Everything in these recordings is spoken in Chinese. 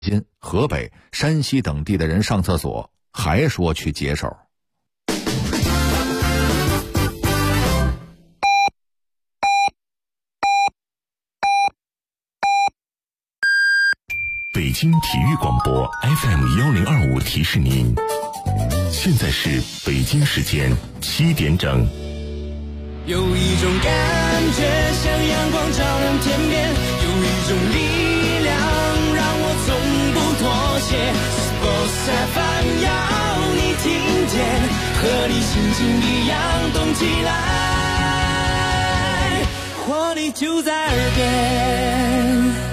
津、河北、山西等地的人上厕所，还说去解手。 北京体育广播 FM1025 提示您，现在是北京时间7点整。 有一种感觉像阳光照亮天边，有一种力量让我从不妥协。Sports FM 要你听见，和你心情一样动起来，活力就在耳边。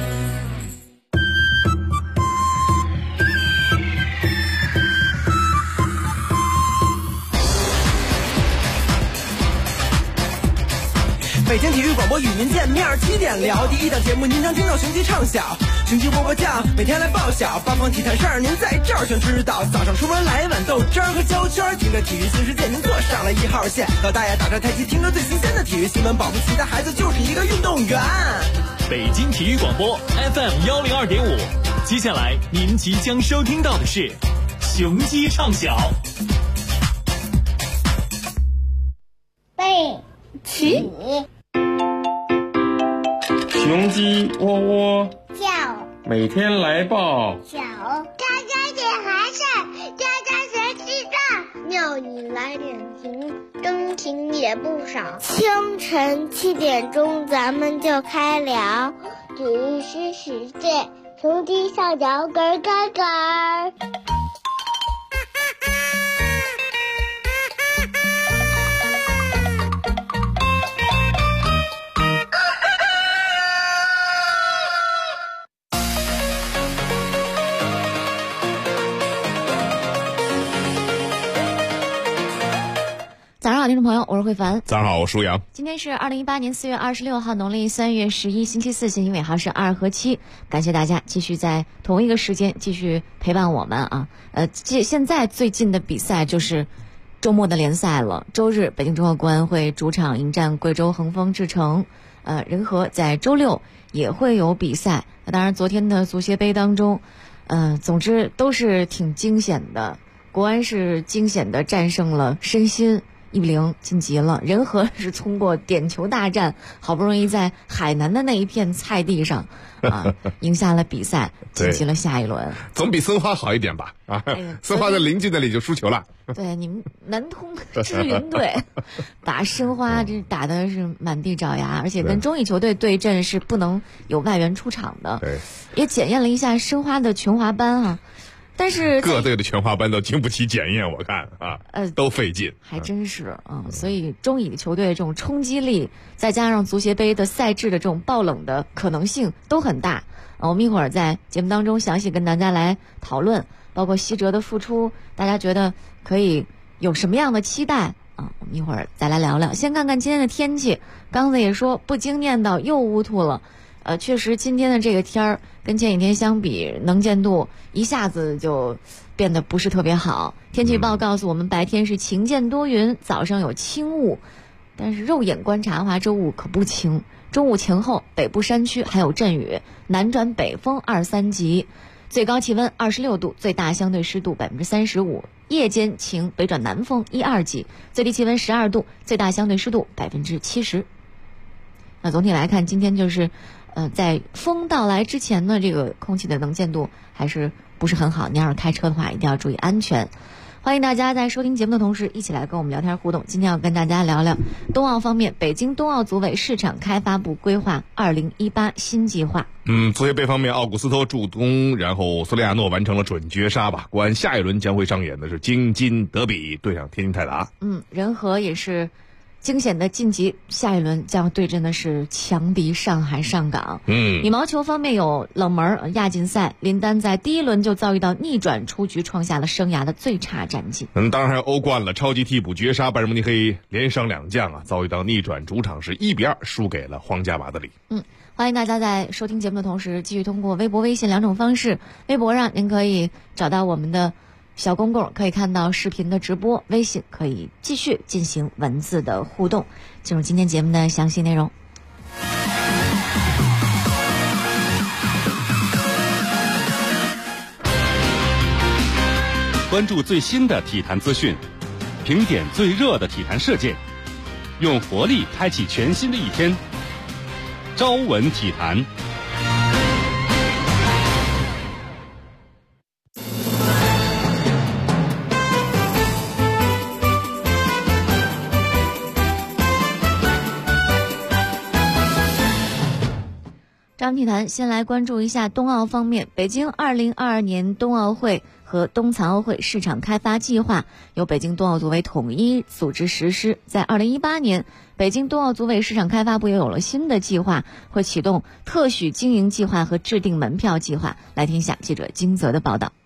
北京体育广播与您见面，7点聊第一档节目，您将听到雄鸡唱晓，雄鸡波波酱，每天来报晓，八方体坛事儿您在这儿全知道。早上出门来碗豆汁儿和焦圈，听着体育新世界，您坐上了1号线。老大爷打着太极，听着最新鲜的体育新闻，保不齐的孩子就是一个运动员。 北京体育广播 FM102.5，接下来您即将收听到的是雄鸡唱晓。 背起雄鸡窝窝叫， 每天来报小家家点寒事，家家学习到，庙里来点情，真情也不少。清晨7点钟，咱们就开聊体育新世界，雄鸡上脚咯咯咯。 早上好，听众朋友，我是慧凡。 早上好，我舒阳。 今天是2018年4月26号，农历3月11，星期四，星期尾号是2和7。感谢大家继续在同一个时间继续陪伴我们啊。现在最近的比赛就是周末的联赛了。周日，北京中赫国安会主场迎战贵州恒丰智诚。人和在周六也会有比赛。当然，昨天的足协杯当中，总之都是挺惊险的。国安是惊险的战胜了申鑫，1-0晋级了。人和是通过点球大战，好不容易在海南的那一片菜地上赢下了比赛，晋级了下一轮。 总比申花好一点吧？申花在邻居那里就输球了。 对，你们南通支云队把申花这打的是满地找牙，而且跟中乙球队对阵是不能有外援出场的。对，也检验了一下申花的全华班啊。但是各队的全华班都经不起检验，我看都费劲， 还真是所以中乙球队这种冲击力，再加上足协杯的赛制的这种爆冷的可能性都很大。我们一会儿在节目当中详细跟大家来讨论，包括西哲的复出，大家觉得可以有什么样的期待啊？我们一会儿再来聊聊。先看看今天的天气，刚才也说不经念叨又乌秃了。确实今天的这个天儿跟前几天相比，能见度一下子就变得不是特别好。天气预报告诉我们，白天是晴间多云，早上有轻雾，但是肉眼观察的话，这雾可不轻。中午前后北部山区还有阵雨，南转北风2-3级，最高气温26度，最大相对湿度35%，夜间晴，北转南风1-2级，最低气温12度，最大相对湿度70%。那总体来看，今天就是在风到来之前呢，这个空气的能见度还是不是很好，你要是开车的话一定要注意安全。欢迎大家在收听节目的同时一起来跟我们聊天互动。今天要跟大家聊聊冬奥方面，北京冬奥组委市场开发部规划2018新计划。 足协杯方面，奥古斯托助攻，然后索里亚诺完成了准绝杀吧。国安下一轮将会上演的是京津德比对上天津泰达。 人和也是惊险的晋级，下一轮将对阵的是强敌上海上港。羽毛球方面有冷门亚锦赛，林丹在第一轮就遭遇到逆转出局，创下了生涯的最差战绩。 当然还有欧冠了，超级替补绝杀拜仁慕尼黑，连伤2将遭遇到逆转，主场是1-2输给了皇家马德里。 欢迎大家在收听节目的同时继续通过微博微信2种方式。微博上您可以找到我们的小公共，可以看到视频的直播，微信可以继续进行文字的互动。进入今天节目的详细内容。 关注最新的体坛资讯，评点最热的体坛事件，用活力开启全新的一天。朝闻体坛。 朝闻体坛，先来关注一下冬奥方面。北京2022年冬奥会和冬残奥会市场开发计划由北京冬奥组委统一组织实施。在2018年，北京冬奥组委市场开发部也有了新的计划，会启动特许经营计划和制定门票计划。来听一下记者金泽的报道。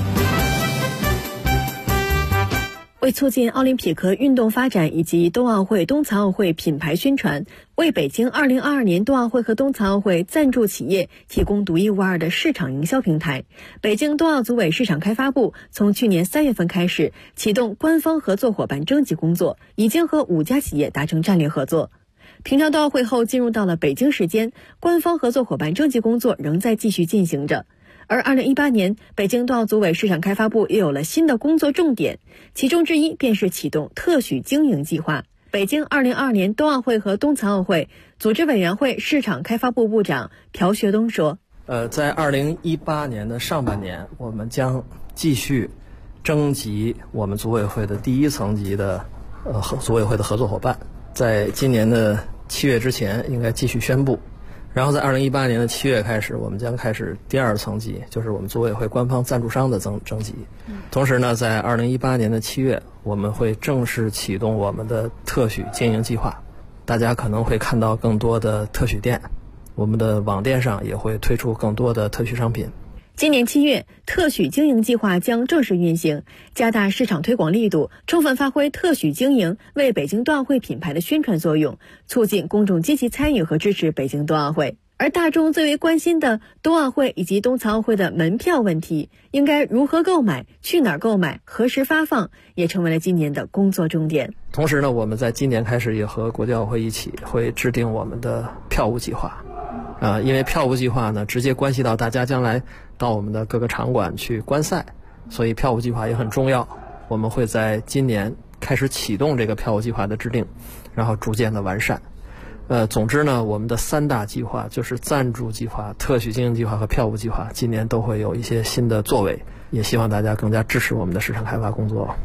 为促进奥林匹克运动发展以及冬奥会、冬残奥会品牌宣传，为北京2022年冬奥会和冬残奥会赞助企业提供独一无二的市场营销平台，北京冬奥组委市场开发部从去年3月份开始启动官方合作伙伴征集工作，已经和5家企业达成战略合作。平昌冬奥会后进入到了北京时间，官方合作伙伴征集工作仍在继续进行着。而2018年，北京冬奥组委市场开发部也有了新的工作重点，其中之一便是启动特许经营计划。北京2022年冬奥会和冬残奥会组织委员会市场开发部部长朴学东说： 在2018年的上半年，我们将继续征集我们组委会的第一层级的组委会的合作伙伴，在今年的7月之前应该继续宣布。然后在2018年的7月开始，我们将开始第2层级，就是我们组委会官方赞助商的征集。同时呢，在2018年的7月，我们会正式启动我们的特许经营计划。大家可能会看到更多的特许店，我们的网店上也会推出更多的特许商品。 今年7月，特许经营计划将正式运行，加大市场推广力度，充分发挥特许经营为北京冬奥会品牌的宣传作用，促进公众积极参与和支持北京冬奥会。而大众最为关心的冬奥会以及冬残奥会的门票问题，应该如何购买、去哪儿购买、何时发放，也成为了今年的工作重点。 同时呢，我们在今年开始也和国际奥会一起会制定我们的票务计划。因为票务计划呢，直接关系到大家将来到我们的各个场馆去观赛，所以票务计划也很重要。我们会在今年开始启动这个票务计划的制定，然后逐渐的完善。总之呢，我们的3大计划就是赞助计划、特许经营计划和票务计划，今年都会有一些新的作为，也希望大家更加支持我们的市场开发工作。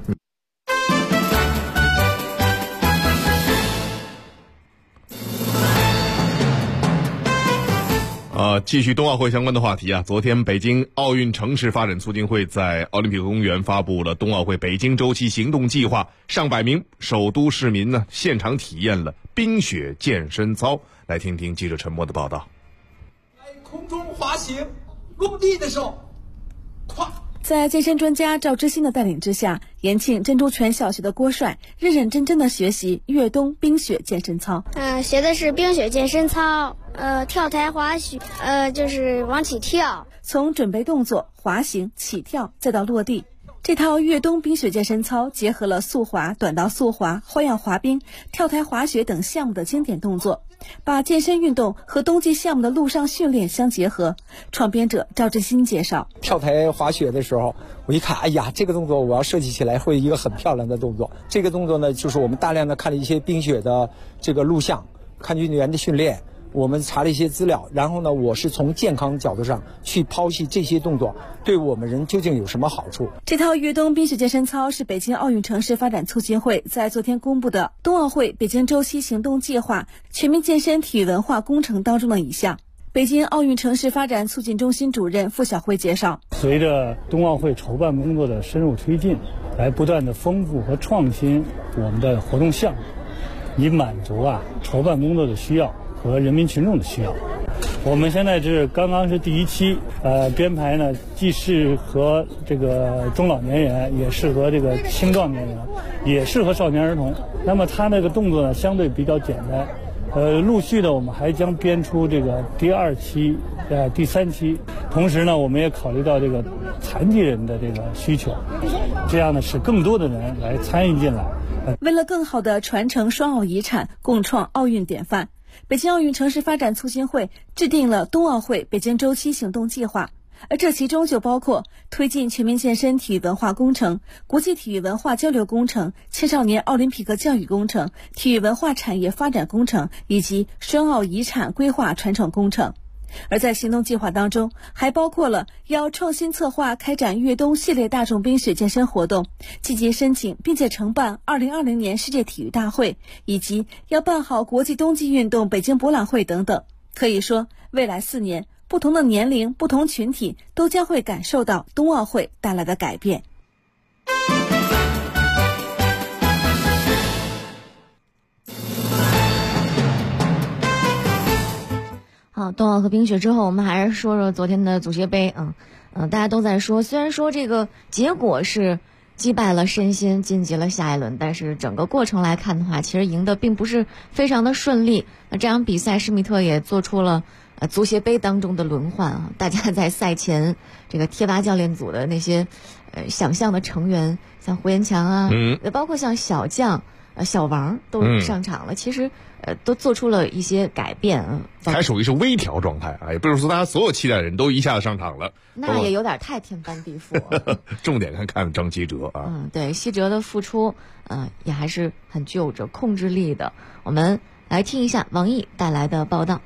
继续冬奥会相关的话题啊。昨天，北京奥运城市发展促进会在奥林匹克公园发布了冬奥会北京周期行动计划，上百名首都市民呢现场体验了冰雪健身操。来听听记者陈默的报道。 在空中滑行，落地的时候，咵。 在健身专家赵之新的带领之下，延庆珍珠泉小学的郭帅认认真真的学习越冬冰雪健身操。 学的是冰雪健身操，跳台滑雪，就是往起跳。 从准备动作、滑行、起跳，再到落地。这套越冬冰雪健身操结合了速滑、短道速滑、花样滑冰、跳台滑雪等项目的经典动作，把健身运动和冬季项目的陆上训练相结合。创编者赵志新介绍， 跳台滑雪的时候，我一看，哎呀，这个动作我要设计起来会一个很漂亮的动作。这个动作呢，就是我们大量的看了一些冰雪的这个录像，看运动员的训练。我们查了一些资料，然后呢，我是从健康角度上去剖析这些动作对我们人究竟有什么好处。 这套越冬冰雪健身操是北京奥运城市发展促进会在昨天公布的冬奥会北京周期行动计划全民健身体育文化工程当中的一项。北京奥运城市发展促进中心主任付晓辉介绍， 随着冬奥会筹办工作的深入推进，来不断的丰富和创新我们的活动项目，以满足筹办工作的需要和人民群众的需要。我们现在刚刚是第1期，编排呢既适合这个中老年人，也适合这个青壮年人，也适合少年儿童。那么它那个动作呢相对比较简单。陆续的我们还将编出这个第2期、第3期。同时呢，我们也考虑到这个残疾人的这个需求，这样呢使更多的人来参与进来。 为了更好地传承双奥遗产，共创奥运典范，北京奥运城市发展促进会制定了冬奥会北京周期行动计划。 而这其中就包括推进全面健身体育文化工程、国际体育文化交流工程、青少年奥林匹克教育工程、体育文化产业发展工程以及申奥遗产规划传承工程。而在行动计划当中，还包括了要创新策划开展粤东系列大众冰雪健身活动，积极申请并且承办2020年世界体育大会，以及要办好国际冬季运动北京博览会等等。可以说，未来4年，不同的年龄、不同群体都将会感受到冬奥会带来的改变。 好，冬奥和冰雪之后，我们还是说说昨天的足协杯。大家都在说，虽然说这个结果是击败了申鑫晋级了下一轮，但是整个过程来看的话，其实赢得并不是非常的顺利。那这场比赛，施密特也做出了足协杯当中的轮换啊。大家在赛前这个贴吧教练组的那些想象的成员，像胡延强啊，包括像小将小王都上场了，其实都做出了一些改变。 还属于是微调状态啊，也不是说大家所有期待的人都一下子上场了， 那也有点太天翻地覆重点看张稀哲啊。 对，稀哲的付出也还是很具有着控制力的。我们来听一下王毅带来的报道。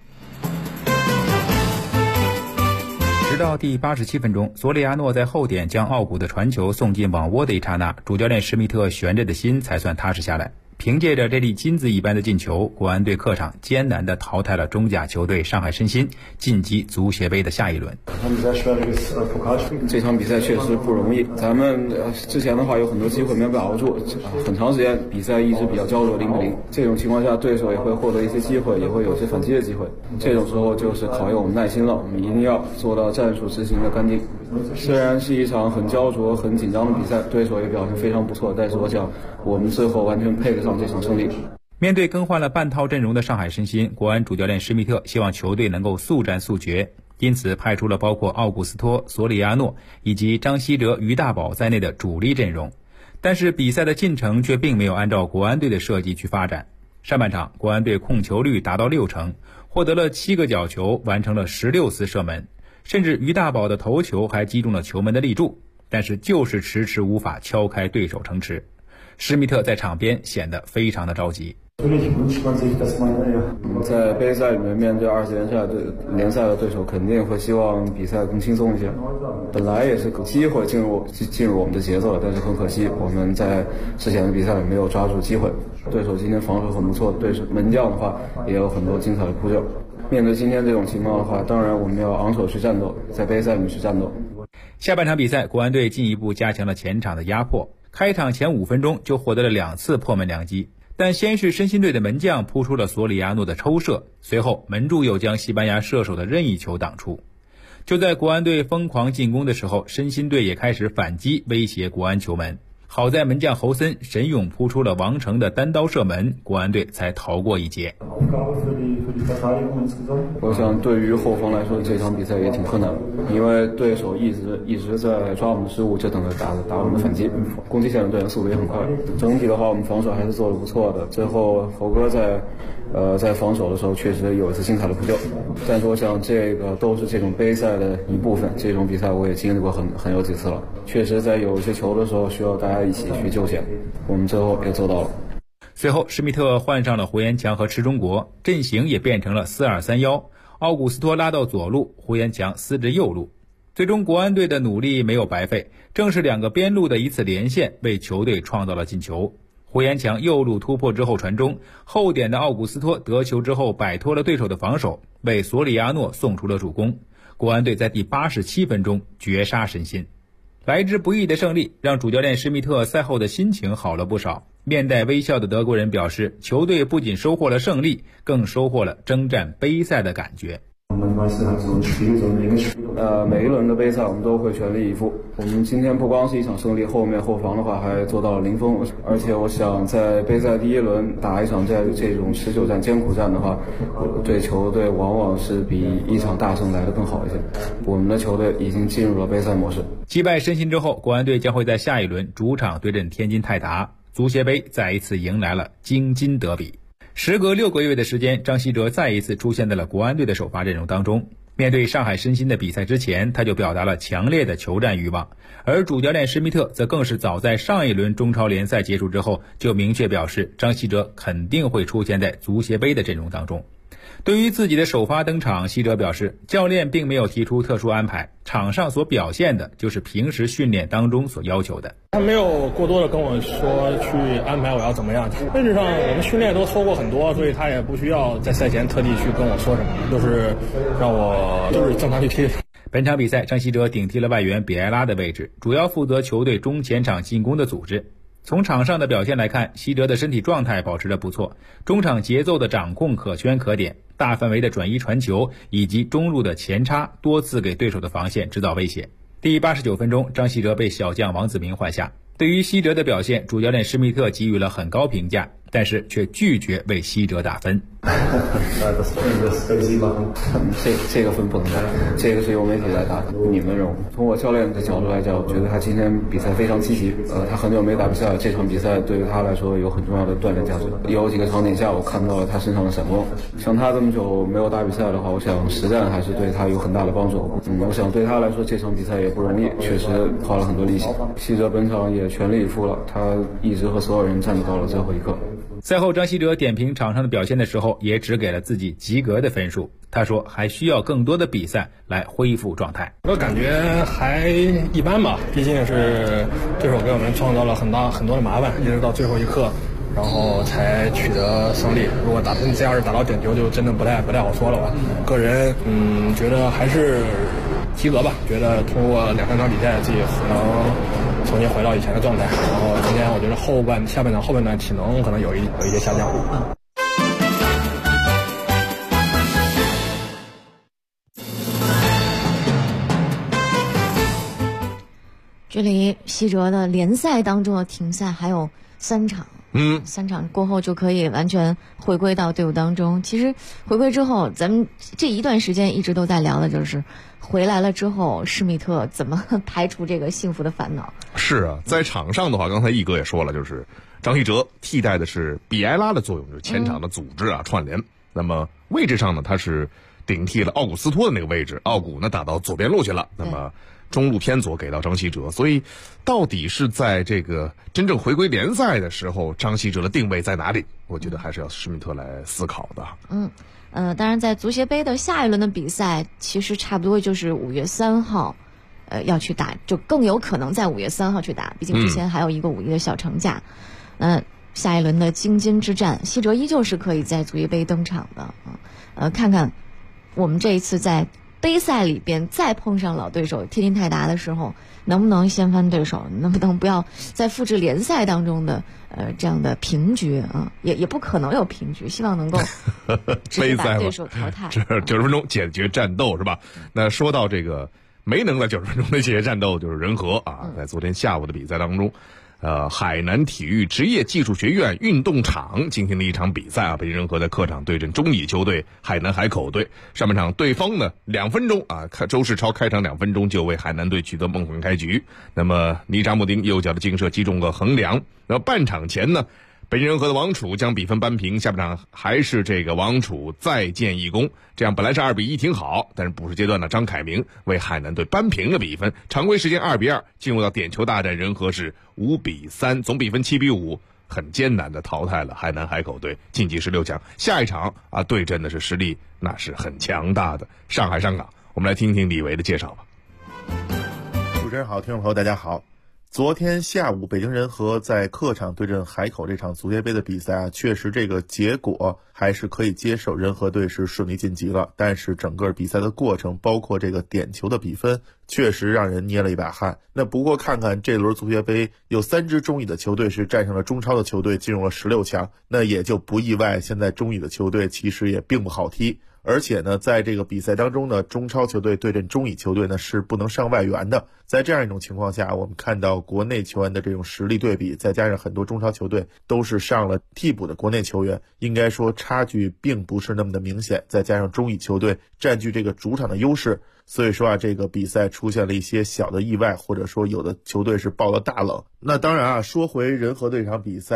直到第87分钟，索里亚诺在后点将奥古的传球送进网窝的一刹那，主教练施密特悬着的心才算踏实下来。凭借着这粒金子一般的进球，国安队客场艰难地淘汰了中甲球队上海申鑫，晋级足协杯的下一轮。 这场比赛确实不容易，咱们之前的话有很多机会没有把握住，很长时间比赛一直比较焦灼0-0，这种情况下对手也会获得一些机会，也会有些反击的机会，这种时候就是考验我们耐心了，我们一定要做到战术执行的干净。虽然是一场很焦灼很紧张的比赛，对手也表现非常不错，但是我想我们最后完全配得上这场胜利。 面对更换了半套阵容的上海申鑫，国安主教练施密特希望球队能够速战速决，因此派出了包括奥古斯托、索里亚诺以及张稀哲、于大宝在内的主力阵容。但是比赛的进程却并没有按照国安队的设计去发展。上半场国安队控球率达到60%，获得了7个角球，完成了16次射门，甚至于大宝的头球还击中了球门的立柱，但是就是迟迟无法敲开对手城池。施密特在场边显得非常的着急。 在杯赛里面面对20联赛的对手，肯定会希望比赛更轻松一些。本来也是有机会进入我们的节奏，但是很可惜我们在之前的比赛里没有抓住机会。对手今天防守很不错，对手门将的话也有很多精彩的扑救。面对今天这种情况的话，当然我们要昂首去战斗，在杯赛里去战斗。 下半场比赛，国安队进一步加强了前场的压迫，开场前5分钟就获得了2次破门良机。但先是申鑫队的门将扑出了索里亚诺的抽射，随后门柱又将西班牙射手的任意球挡出。就在国安队疯狂进攻的时候，申鑫队也开始反击，威胁国安球门。好在门将侯森神勇扑出了王成的单刀射门，国安队才逃过一劫。 我想对于后方来说，这场比赛也挺困难的，因为对手一直在抓我们的失误，就等着打我们的反击。攻击线的队员速度也很快，整体的话我们防守还是做得不错的。最后侯哥在防守的时候确实有一次精彩的扑救，但是我想这个都是这种杯赛的一部分，这种比赛我也经历过很有几次了。确实在有一些球的时候需要大家一起去救险，我们最后也做到了。 随后施密特换上了胡延强和池中国，阵型也变成了4-2-3-1，奥古斯托拉到左路，胡延强司职右路。最终国安队的努力没有白费，正是2个边路的一次连线为球队创造了进球。胡延强右路突破之后传中，后点的奥古斯托得球之后摆脱了对手的防守，为索里亚诺送出了助攻。国安队在第87分钟绝杀申鑫。来之不易的胜利让主教练施密特赛后的心情好了不少，面带微笑的德国人表示，球队不仅收获了胜利，更收获了征战杯赛的感觉。 每一轮的杯赛我们都会全力以赴。我们今天不光是一场胜利，后防的话还做到了零封。而且我想在杯赛第一轮打一场这种持久战、艰苦战的话，对球队往往是比一场大胜来得更好一些。我们的球队已经进入了杯赛模式。 击败申鑫之后，国安队将会在下一轮主场对阵天津泰达，足协杯再一次迎来了京津德比。时隔6个月的时间，张稀哲再一次出现在了国安队的首发阵容当中。 面对上海申鑫的比赛之前，他就表达了强烈的求战欲望，而主教练施密特则更是早在上一轮中超联赛结束之后就明确表示，张稀哲肯定会出现在足协杯的阵容当中。对于自己的首发登场，稀哲表示，教练并没有提出特殊安排，场上所表现的就是平时训练当中所要求的。 他没有过多的跟我说去安排我要怎么样，位置上我们训练都说过很多，所以他也不需要在赛前特地去跟我说什么，就是让我就是正常去踢。 本场比赛，张稀哲顶替了外援比埃拉的位置，主要负责球队中前场进攻的组织。从场上的表现来看，稀哲的身体状态保持得不错，中场节奏的掌控可圈可点，大范围的转移传球以及中路的前插多次给对手的防线制造威胁。第89分钟，张稀哲被小将王子明换下。对于稀哲的表现，主教练施密特给予了很高评价，但是却拒绝为稀哲打分。 这个分不能打，这个是由媒体来打的，你们认为？从我教练的角度来讲，我觉得他今天比赛非常积极。他很久没打比赛，这场比赛对于他来说有很重要的锻炼价值。有几个场景下，我看到了他身上的闪光。像他这么久没有打比赛的话，我想实战还是对他有很大的帮助。我想对他来说，这场比赛也不容易，确实花了很多力气。稀哲本场也全力以赴了，他一直和所有人战斗到了最后一刻。 赛后，张稀哲点评场上的表现的时候，也只给了自己及格的分数。他说还需要更多的比赛来恢复状态。 我感觉还一般吧，毕竟是对手给我们创造了很多的麻烦，一直到最后一刻，然后才取得胜利。如果这要是打到点球，就真的不太好说了吧。个人觉得还是及格吧，觉得通过2-3场比赛，自己能重新回到以前的状态。然后今天我觉得下半场后半段体能可能有一些下降。 距离稀哲的联赛当中的停赛还有3场，3场过后就可以完全回归到队伍当中。其实回归之后，咱们这一段时间一直都在聊的就是回来了之后，施密特怎么排除这个幸福的烦恼。 是啊，在场上的话，刚才毅哥也说了，就是张稀哲替代的是比埃拉的作用，就是前场的组织串联。那么位置上呢，他是顶替了奥古斯托的那个位置，奥古呢打到左边路去了，那么中路偏左给到张稀哲。所以到底是在这个真正回归联赛的时候，张稀哲的定位在哪里？我觉得还是要施密特来思考的。 当然在足协杯的下一轮的比赛，其实差不多就是5月3号要去打，就更有可能在5月3号去打，毕竟之前还有一个5一的小长假。下一轮的京津之战，稀哲依旧是可以在足协杯登场的。看看我们这一次在杯赛里边再碰上老对手天津泰达的时候，能不能掀翻对手，能不能不要再复制联赛当中的这样的平局啊？也不可能有平局，希望能够直接把对手淘汰。 90分钟解决战斗是吧？那说到这个没能在90分钟的解决战斗，就是人和啊，在昨天下午的比赛当中。海南体育职业技术学院运动场进行了一场比赛啊，北京人和在客场对阵中乙球队海南海口队。上半场对方呢2分钟啊，周世超开场2分钟就为海南队取得梦幻开局。那么尼扎穆丁右脚的劲射击中了横梁。那么半场前呢，北京人和的王楚将比分扳平，下半场还是这个王楚再建一功，这样本来是2-1挺好，但是补时阶段呢，张凯明为海南队扳平了比分，常规时间2-2，进入到点球大战，人和是5-3，总比分7-5，很艰难的淘汰了海南海口队，晋级16强。下一场啊，对阵的是实力那是很强大的上海上港。我们来听听李维的介绍吧。 主持人好，听众朋友大家好。昨天下午，北京人和在客场对阵海口这场足协杯的比赛啊，确实这个结果还是可以接受，人和队是顺利晋级了。但是整个比赛的过程，包括这个点球的比分，确实让人捏了一把汗。那不过看看这轮足协杯，有3支中乙的球队是战胜了中超的球队，进入了16强，那也就不意外，现在中乙的球队其实也并不好踢。而且呢，在这个比赛当中呢，中超球队对阵中乙球队呢是不能上外援的。在这样一种情况下，我们看到国内球员的这种实力对比，再加上很多中超球队都是上了替补的国内球员，应该说差距并不是那么的明显。再加上中乙球队占据这个主场的优势，所以说啊，这个比赛出现了一些小的意外，或者说有的球队是爆了大冷。那当然啊，说回人和队这场比赛。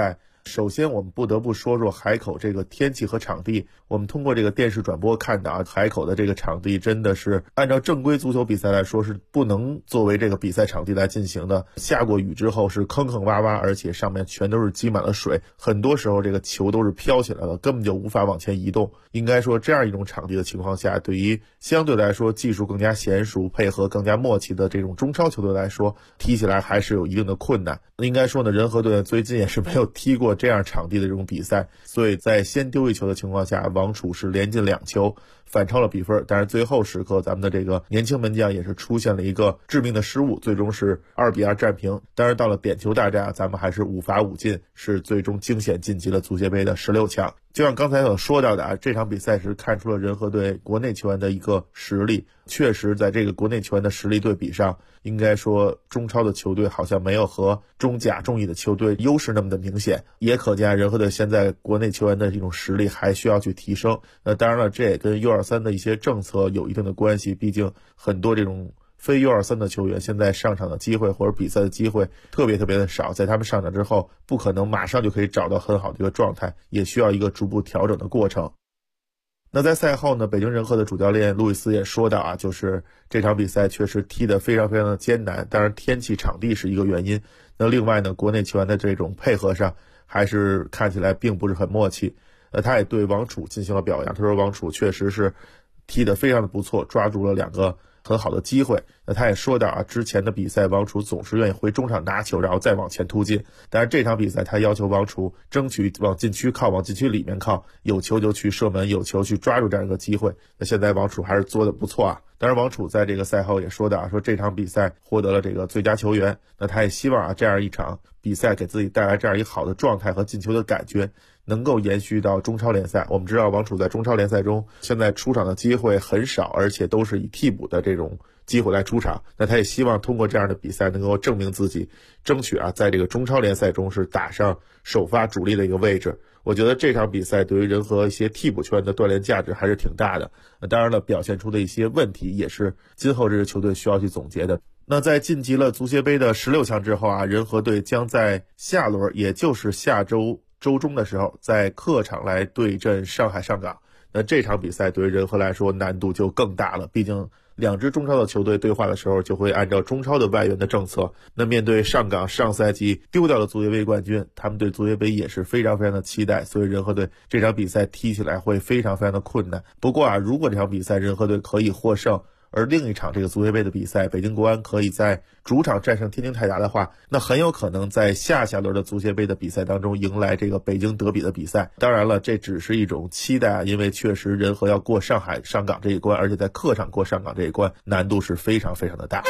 首先我们不得不说说海口这个天气和场地。我们通过这个电视转播看到海口的这个场地真的是按照正规足球比赛来说是不能作为这个比赛场地来进行的。下过雨之后是坑坑洼洼，而且上面全都是积满了水，很多时候这个球都是飘起来了，根本就无法往前移动。应该说这样一种场地的情况下，对于相对来说技术更加娴熟、配合更加默契的这种中超球队来说，踢起来还是有一定的困难。应该说呢，人和队最近也是没有踢过这样场地的这种比赛，所以在先丢一球的情况下，王楚是连进2球，反超了比分。但是最后时刻咱们的这个年轻门将也是出现了一个致命的失误，最终是2-2战平。但是到了点球大战，咱们还是5罚5进，是最终惊险晋级了足协杯的16强。就像刚才所说到的这场比赛是看出了人和队国内球员的一个实力。确实在这个国内球员的实力对比上，应该说中超的球队好像没有和中甲中乙的球队优势那么的明显，也可见人和队现在国内球员的这种实力还需要去提升。当然了，这也跟 U23 的一些政策有一定的关系，毕竟很多这种非 U23 的球员现在上场的机会或者比赛的机会特别的少，在他们上场之后不可能马上就可以找到很好的一个状态，也需要一个逐步调整的过程。那在赛后呢，北京人和的主教练路易斯也说到就是这场比赛确实踢得非常的艰难，当然天气场地是一个原因。那另外呢，国内球员的这种配合上还是看起来并不是很默契。他也对王楚进行了表扬，他说王楚确实是踢得非常的不错，抓住了2个很好的机会。那他也说到之前的比赛王楚总是愿意回中场拿球然后再往前突进，但是这场比赛他要求王楚争取往禁区靠，往禁区里面靠，有球就去射门，有球去抓住这样一个机会。那现在王楚还是做得不错当然王楚在这个赛后也说到说这场比赛获得了这个最佳球员。那他也希望这样一场比赛给自己带来这样一个好的状态和进球的感觉能够延续到中超联赛。我们知道王楚在中超联赛中现在出场的机会很少，而且都是以替补的这种机会来出场。那他也希望通过这样的比赛能够证明自己，争取在这个中超联赛中是打上首发主力的一个位置。我觉得这场比赛对于人和一些替补球员的锻炼价值还是挺大的。当然了，表现出的一些问题也是今后这支球队需要去总结的。那在晋级了足协杯的16强之后人和队将在下轮，也就是下周周中的时候，在客场来对阵上海上港。那这场比赛对于人和来说难度就更大了，毕竟2支中超的球队对话的时候就会按照中超的外援的政策。那面对上港上赛季丢掉了足协杯冠军，他们对足协杯也是非常的期待，所以人和队这场比赛踢起来会非常的困难。不过如果这场比赛人和队可以获胜，而另一场这个足协杯的比赛北京国安可以在主场战胜天津泰达的话，那很有可能在下轮的足协杯的比赛当中迎来这个北京德比的比赛。当然了，这只是一种期待因为确实人和要过上海上港这一关，而且在客场过上港这一关难度是非常的大。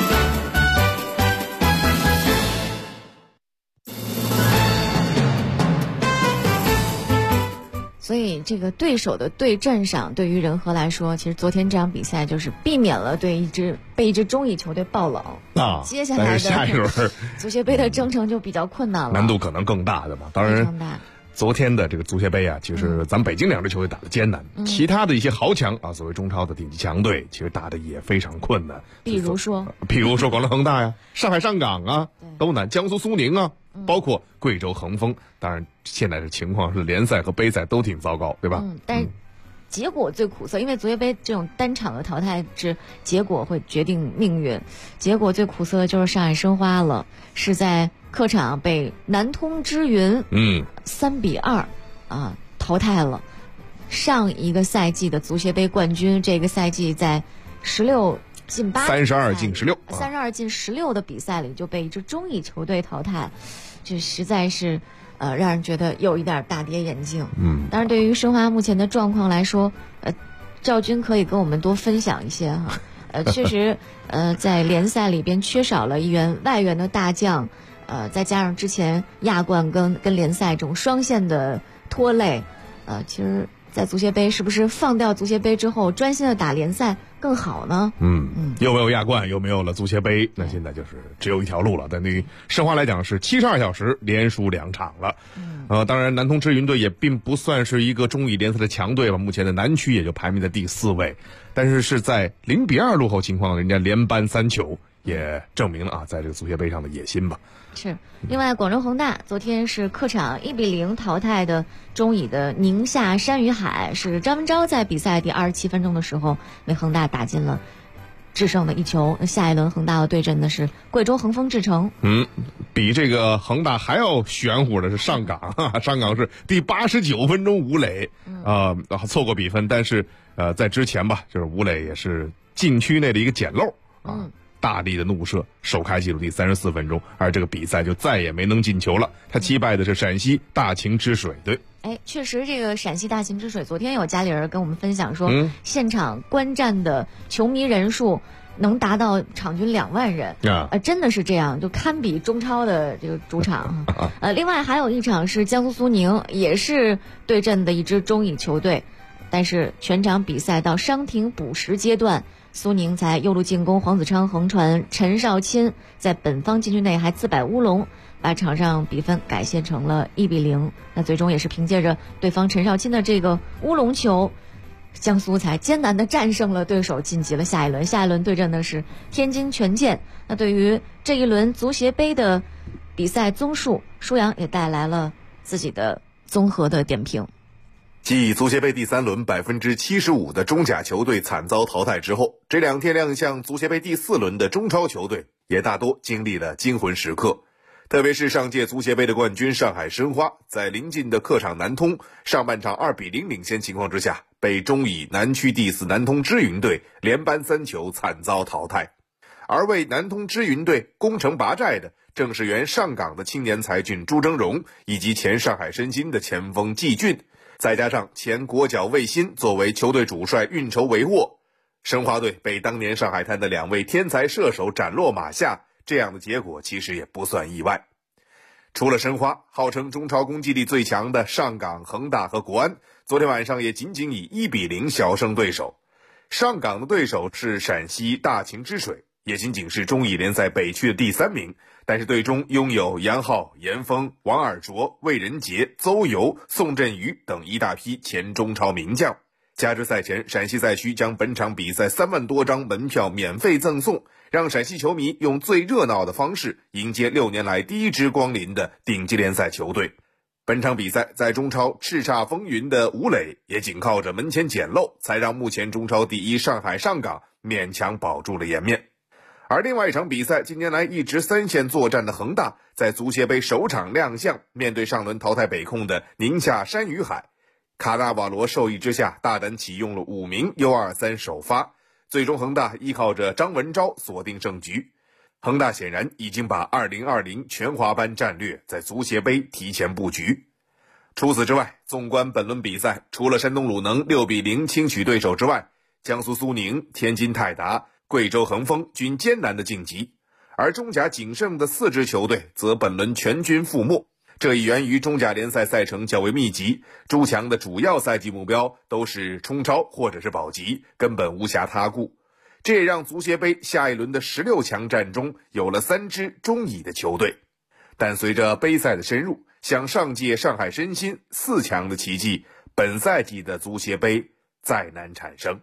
所以这个对手的对阵上，对于人和来说，其实昨天这场比赛就是避免了被一支中乙球队爆冷接下来的下一轮足协杯的征程就比较困难了， 难度可能更大的嘛。当然昨天的这个足协杯其实咱们北京2支球队打得艰难，其他的一些豪强所谓中超的顶级强队其实打得也非常困难。 比如说广州恒大上海上港都难，江苏苏宁包括贵州恒丰。当然现在的情况是联赛和杯赛都挺糟糕，对吧？ 但是结果最苦涩，因为足协杯这种单场的淘汰制，结果会决定命运。结果最苦涩的就是上海申花了，是在客场被南通之云3-2淘汰了。上一个赛季的足协杯冠军，这个赛季在16进8 32进 16，32进16的比赛里就被一支中乙球队淘汰，这实在是让人觉得有一点大跌眼镜。当然对于申花目前的状况来说，赵军可以跟我们多分享一些确实在联赛里边缺少了一员外援的大将，再加上之前亚冠跟联赛这种双线的拖累，其实在足协杯是不是放掉足协杯之后专心的打联赛更好呢？ 又没有亚冠，又没有了足协杯，那现在就是只有一条路了。但对于申花来讲是72小时连输2场了。当然南通之云队也并不算是一个中乙联赛的强队了，目前的南区也就排名在第4位，但是是在0-2落后情况，人家连扳3球， 也证明了啊，在这个足协杯上的野心吧。 是。另外，广州恒大昨天是客场1-0淘汰的中乙的宁夏山与海，是张文钊在比赛第27分钟的时候为恒大打进了制胜的一球。下一轮恒大要对阵的是贵州恒丰智诚。 比这个恒大还要玄乎的是上港，上港是第89分钟吴磊错过比分，但是在之前吧，就是吴磊也是禁区内的一个捡漏大力的怒射，首开纪录第34分钟，而这个比赛就再也没能进球了。他击败的是陕西大秦之水队。 确实，这个陕西大秦之水，昨天有家里人跟我们分享说，现场观战的球迷人数能达到场均2万人真的是这样，就堪比中超的这个主场。另外还有一场是江苏苏宁，也是对阵的一支中乙球队，但是全场比赛到伤停补时阶段，苏宁才右路进攻，黄子昌横传陈少钦在本方禁区内还自摆乌龙，把场上比分改写成了1-0。那最终也是凭借着对方陈少钦的这个乌龙球，江苏才艰难地战胜了对手，晋级了下一轮。下一轮对阵的是天津权健。那对于这一轮足协杯的比赛综述，舒阳也带来了自己的综合的点评。 继足协杯第3轮75%的中甲球队惨遭淘汰之后，这2天亮相足协杯第4轮的中超球队也大多经历了惊魂时刻。特别是上届足协杯的冠军上海申花，在临近的客场南通上半场2-0领先情况之下，被中乙南区第4南通支云队连扳3球惨遭淘汰。而为南通支云队攻城拔寨的正是原上港的青年才俊朱峥嵘，以及前上海申鑫的前锋季俊，再加上前国脚魏鑫作为球队主帅运筹帷幄，申花队被当年上海滩的2位天才射手斩落马下，这样的结果其实也不算意外。除了申花，号称中超攻击力最强的上港、恒大和国安，昨天晚上也仅仅以1-0小胜对手。上港的对手是陕西大秦之水，也仅仅是中乙联赛北区的第3名，但是队中拥有杨浩、严峰、王尔卓、魏仁杰、邹游、宋振宇等一大批前中超名将。加之赛前，陕西赛区将本场比赛3万多张门票免费赠送，让陕西球迷用最热闹的方式迎接6年来第一支光临的顶级联赛球队。本场比赛在中超叱咤风云的吴磊也仅靠着门前捡漏，才让目前中超第一上海上港勉强保住了颜面。而另外一场比赛，近年来一直3线作战的恒大，在足协杯首场亮相，面对上轮淘汰北控的宁夏山与海，卡纳瓦罗授意之下，大胆启用了5名 U23 首发，最终恒大依靠着张文钊锁定胜局。恒大显然已经把2020全华班战略在足协杯提前布局。除此之外，纵观本轮比赛，除了山东鲁能6-0轻取对手之外，江苏苏宁、天津泰达、贵州恒丰均艰难的晋级，而中甲仅剩的4支球队则本轮全军覆没。这一源于中甲联赛赛程较为密集，诸强的主要赛季目标都是冲超或者是保级，根本无暇他顾。这也让足协杯下一轮的16强战中有了3支中乙的球队。但随着杯赛的深入，像上届上海申鑫4强的奇迹，本赛季的足协杯再难产生。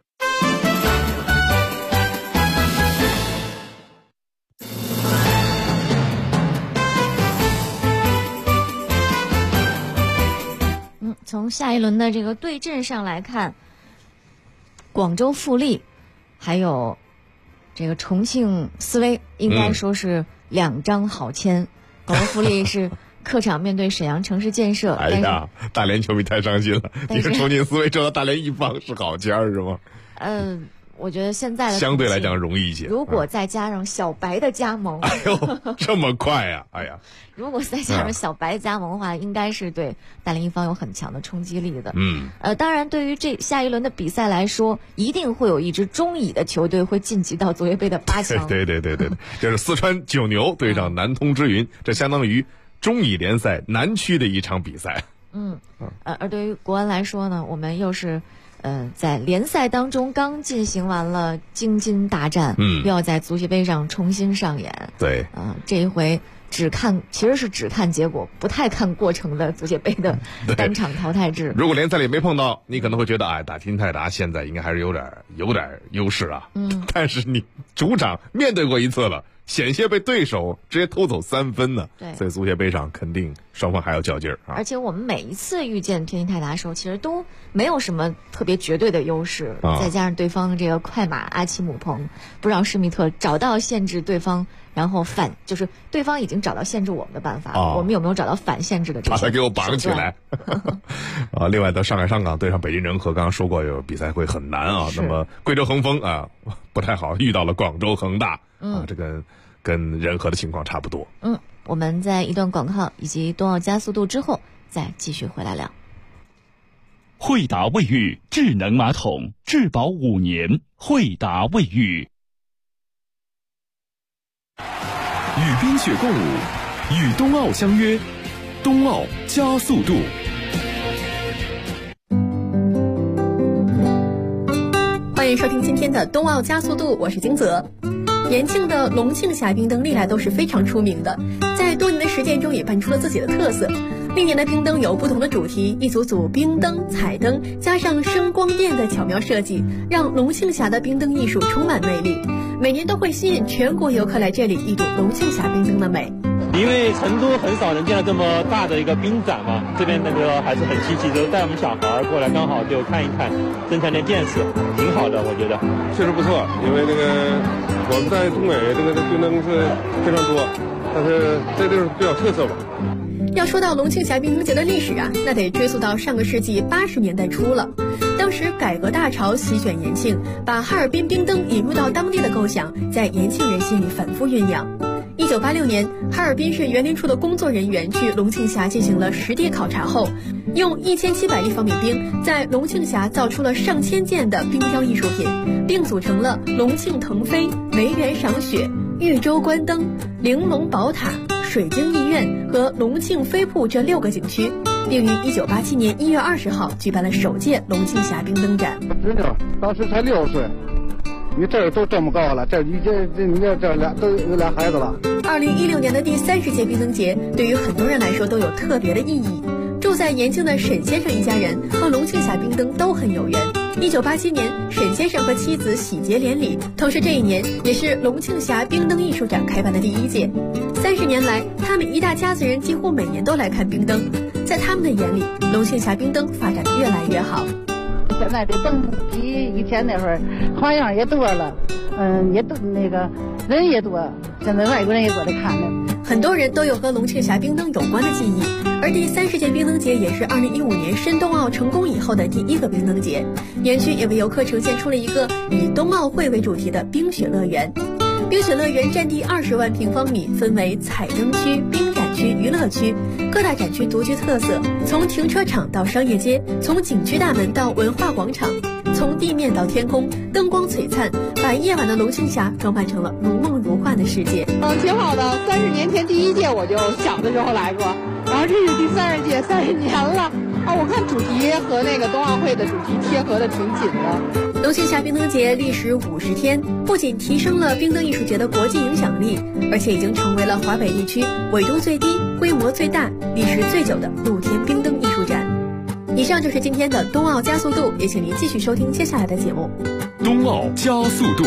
从下一轮的这个对阵上来看，广州富力还有这个重庆斯威应该说是2张好签。广州富力是客场面对沈阳城市建设。 哎呀，大连球迷太伤心了。你说重庆斯威知道大连一方是好签是吗？ 我觉得现在的相对来讲容易一些。 如果再加上小白的加盟， 哎呦，这么快呀！哎呀， 如果再加上小白加盟的话，应该是对大连一方有很强的冲击力的。当然，对于这下一轮的比赛来说，一定会有一支中乙的球队会晋级到足协杯的8强。 对，就是四川九牛对上南通之云，这相当于中乙联赛南区的一场比赛。 而对于国安来说呢，我们又是在联赛当中刚进行完了京津大战，又要在足协杯上重新上演。 对， 这一回其实是只看结果，不太看过程的足协杯的单场淘汰制。 如果联赛里没碰到，你可能会觉得，打金泰达现在应该还是有点优势啊。但是你主场面对过一次了，险些被对手直接偷走3分呢。 对， 所以足协杯上肯定双方还要较劲儿啊。 而且我们每一次遇见天津泰达的时候，其实都没有什么特别绝对的优势，再加上对方这个快马阿奇姆彭，不让施密特找到限制对方，然后就是对方已经找到限制我们的办法，我们有没有找到反限制的这些手段？ 把他给我绑起来。另外的上海上港对上北京人和，刚刚说过有比赛会很难啊。那么贵州恒丰不太好，遇到了广州恒大这个跟人和的情况差不多。 我们在一段广告以及冬奥加速度之后再继续回来聊。 惠达卫浴智能马桶，质保5年。惠达卫浴。 与冰雪共舞，与冬奥相约，冬奥加速度。 欢迎收听今天的冬奥加速度，我是金泽。延庆的龙庆峡冰灯历来都是非常出名的，在多年的实践中也扮出了自己的特色。历年的冰灯有不同的主题，一组组冰灯、彩灯加上声光电的巧妙设计，让龙庆峡的冰灯艺术充满魅力。每年都会吸引全国游客来这里一睹龙庆峡冰灯的美。 因为成都很少能见到这么大的一个冰展嘛，这边那个还是很稀奇，就带我们小孩过来，刚好就看一看，增强点见识，挺好的，我觉得确实不错。因为那个我们在东北这个冰灯是非常多，但是这就是比较特色吧。 要说到龙庆峡冰灯节的历史那得追溯到上个世纪80年代初了。当时改革大潮席卷延庆，把哈尔滨冰灯引入到当地的构想，在延庆人心里反复酝酿。1986年，哈尔滨市园林处的工作人员去龙庆峡进行了实地考察后，用1700立方米冰在龙庆峡造出了上千件的冰雕艺术品，并组成了龙庆腾飞、梅园赏雪、豫州观灯、玲珑宝塔、水晶艺苑和龙庆飞瀑这6个景区，并于1987年1月20号举办了首届龙庆峡冰灯展。 真的，当时才6岁。你这都这么高了，你这俩都有俩孩子了。 2016年的第30届冰灯节对于很多人来说都有特别的意义。住在延庆的沈先生一家人和龙庆峡冰灯都很有缘。1987年，沈先生和妻子喜结连理，同时这一年也是龙庆峡冰灯艺术展开办的第1届。30年来，他们一大家子人几乎每年都来看冰灯。在他们的眼里，龙庆峡冰灯发展越来越好。 现在的灯比以前那会儿花样也多了，也多那个人也多，现在外国人也过来看了。 很多人都有和龙庆峡冰灯有关的记忆，而第30届冰灯节也是2015年申冬奥成功以后的第1个冰灯节。园区也为游客呈现出了一个以冬奥会为主题的冰雪乐园。冰雪乐园占地20万平方米，分为彩灯区、冰展区、娱乐区，各大展区独具特色，从停车场到商业街，从景区大门到文化广场，从地面到天空，灯光璀璨，把夜晚的龙庆峡装扮成了如梦如幻的世界。 挺好的。30年前第1届我就小的时候来过，然后这是第30届，30年了。我看主题和那个冬奥会的主题贴合的挺紧的。 龙庆峡冰灯节历时50天，不仅提升了冰灯艺术节的国际影响力，而且已经成为了华北地区纬度最低、规模最大、历时最久的露天冰灯艺术展。以上就是今天的冬奥加速度，也请您继续收听接下来的节目。 冬奥加速度。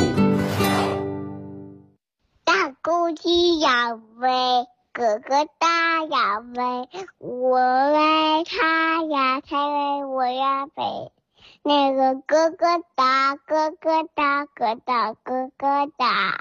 大公鸡要飞，哥哥大呀飞，我来它呀才飞，我呀飞。那个哥哥大，哥哥大，哥大哥哥大。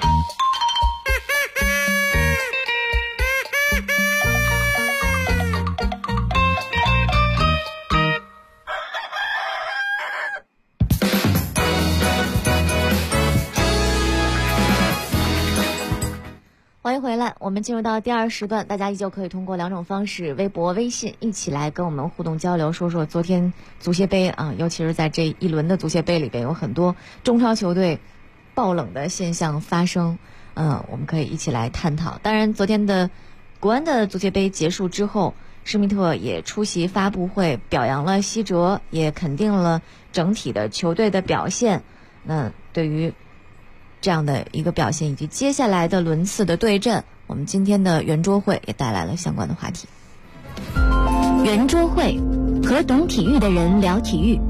欢迎回来，我们进入到第2时段，大家依旧可以通过2种方式，微博、微信一起来跟我们互动交流，说说昨天足协杯尤其是在这一轮的足协杯里边有很多中超球队爆冷的现象发生，我们可以一起来探讨。当然昨天的国安的足协杯结束之后， 施密特也出席发布会，表扬了西哲，也肯定了整体的球队的表现。那对于这样的一个表现以及接下来的轮次的对阵，我们今天的圆桌会也带来了相关的话题。 圆桌会，和懂体育的人聊体育。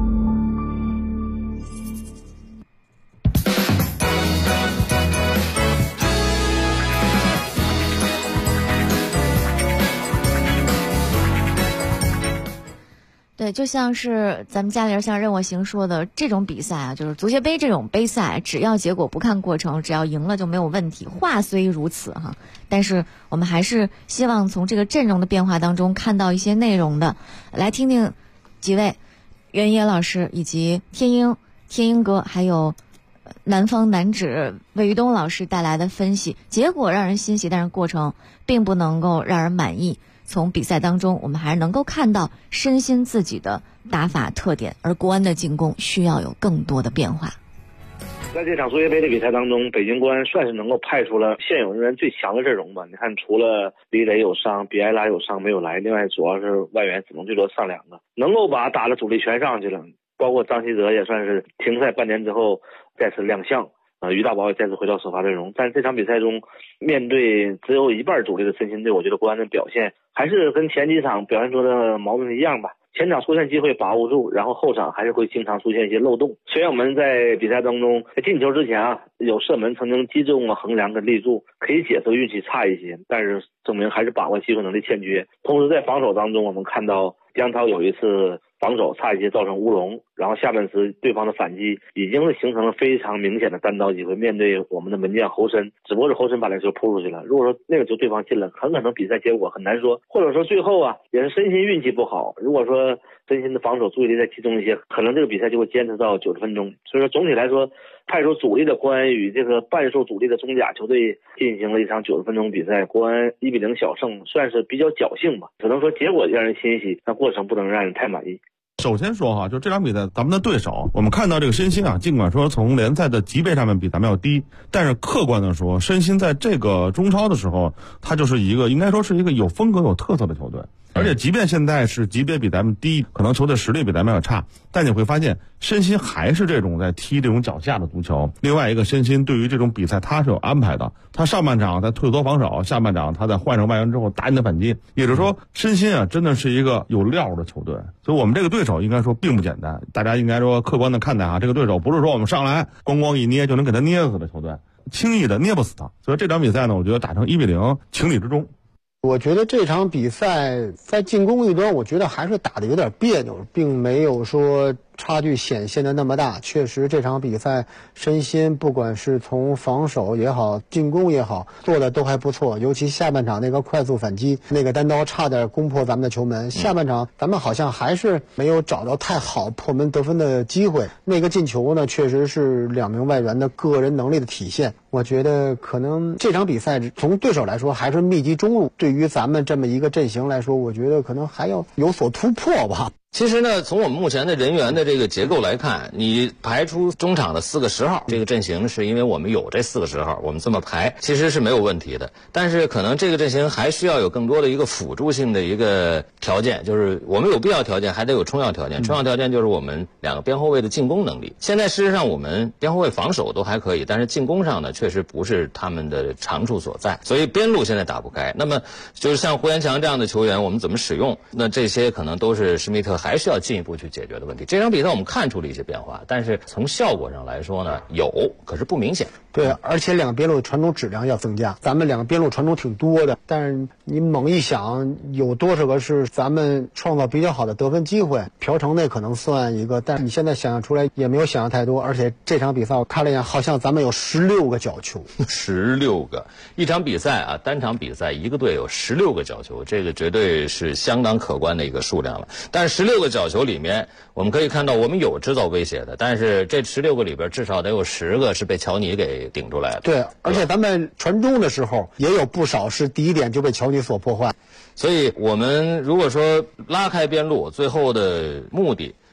对，就像是咱们家里人像任我行说的，这种比赛啊，就是足协杯这种杯赛，只要结果不看过程，只要赢了就没有问题。话虽如此哈，但是我们还是希望从这个阵容的变化当中看到一些内容的。来听听几位袁野老师以及天鹰哥还有南方男子魏于东老师带来的分析。结果让人欣喜，但是过程并不能够让人满意。从比赛当中我们还是能够看到身心自己的打法特点，而国安的进攻需要有更多的变化。 在这场足协杯的比赛当中，北京国安算是能够派出了现有人员最强的阵容吧。你看，除了李磊有伤，比埃拉有伤没有来，另外主要是外援只能最多上2个，能够把打的主力全上去了。包括张稀哲也算是停赛半年之后再次亮相。于大宝也再次回到首发阵容，但是这场比赛中，面对只有一半主力的申鑫队，我觉得国安的表现还是跟前几场表现出的矛盾一样吧。前场出现机会把握住，然后后场还是会经常出现一些漏洞。虽然我们在比赛当中在进球之前有射门曾经击中了横梁跟立柱，可以解释运气差一些，但是证明还是把握机会能力欠缺。同时在防守当中，我们看到姜涛有一次防守差一些造成乌龙，然后下半时对方的反击已经是形成了非常明显的单刀机会，面对我们的门将侯申，只不过是侯申把那球扑出去了。如果说那个球对方进了，很可能比赛结果很难说，或者说最后也是申鑫运气不好。如果说申鑫的防守注意力再集中一些，可能这个比赛就会坚持到90分钟。所以说总体来说，派出主力的国安与这个半数主力的中甲球队进行了一场90分钟比赛，国安1-0小胜，算是比较侥幸吧。只能说结果让人欣喜，但过程不能让人太满意。 首先说就这场比赛咱们的对手，我们看到这个申鑫尽管说从联赛的级别上面比咱们要低，但是客观的说，申鑫在这个中超的时候，他就是一个应该说是一个有风格有特色的球队。而且即便现在是级别比咱们低，可能球队实力比咱们要差，但你会发现申鑫还是这种在踢这种脚下的足球。另外一个，申鑫对于这种比赛他是有安排的，他上半场在退缩防守，下半场他在换上外援之后打你的反击。也就是说，申鑫真的是一个有料的球队。所以我们这个对手应该说并不简单，大家应该说客观的看待这个对手不是说我们上来咣咣一捏就能给他捏死的球队，轻易的捏不死他。所以这场比赛呢，我觉得打成1-0情理之中。 我觉得这场比赛在进攻一端，我觉得还是打得有点别扭，并没有说差距显现的那么大。确实这场比赛申鑫不管是从防守也好进攻也好做的都还不错，尤其下半场那个快速反击，那个单刀差点攻破咱们的球门。下半场咱们好像还是没有找到太好破门得分的机会。那个进球呢，确实是2名外援的个人能力的体现。我觉得可能这场比赛从对手来说还是密集中路，对于咱们这么一个阵型来说，我觉得可能还要有所突破吧。 其实呢，从我们目前的人员的这个结构来看，你排出中场的4个10号这个阵型，是因为我们有这4个10号，我们这么排其实是没有问题的。但是可能这个阵型还需要有更多的一个辅助性的一个条件，就是我们有必要条件，还得有充要条件。充要条件就是我们2个边后卫的进攻能力。现在事实上我们边后卫防守都还可以，但是进攻上呢，确实不是他们的长处所在，所以边路现在打不开。那么就是像胡延强这样的球员，我们怎么使用？那这些可能都是施密特还需要进一步去解决的问题。这场比赛我们看出了一些变化，但是从效果上来说呢，有，可是不明显。 对，而且2个边路的传中质量要增加。咱们2个边路传中挺多的，但是你猛一想，有多少个是咱们创造比较好的得分机会？朴成内可能算一个，但是你现在想象出来也没有想象太多。而且这场比赛我看了一眼，好像咱们有16个角球 ，16个。一场比赛单场比赛一个队有16个角球，这个绝对是相当可观的一个数量了。但是16个角球里面，我们可以看到我们有制造威胁的，但是这16个里边至少得有10个是被乔尼给顶出来的。 对，而且咱们传中的时候也有不少是第一点就被乔尼所破坏。 所以我们如果说拉开边路，最后的目的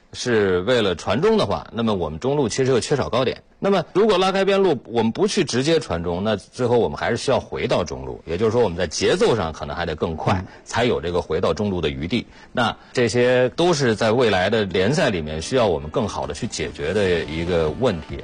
是为了传中的话，那么我们中路其实会缺少高点。那么如果拉开边路，我们不去直接传中，那最后我们还是需要回到中路，也就是说我们在节奏上可能还得更快，才有这个回到中路的余地。那这些都是在未来的联赛里面需要我们更好的去解决的一个问题。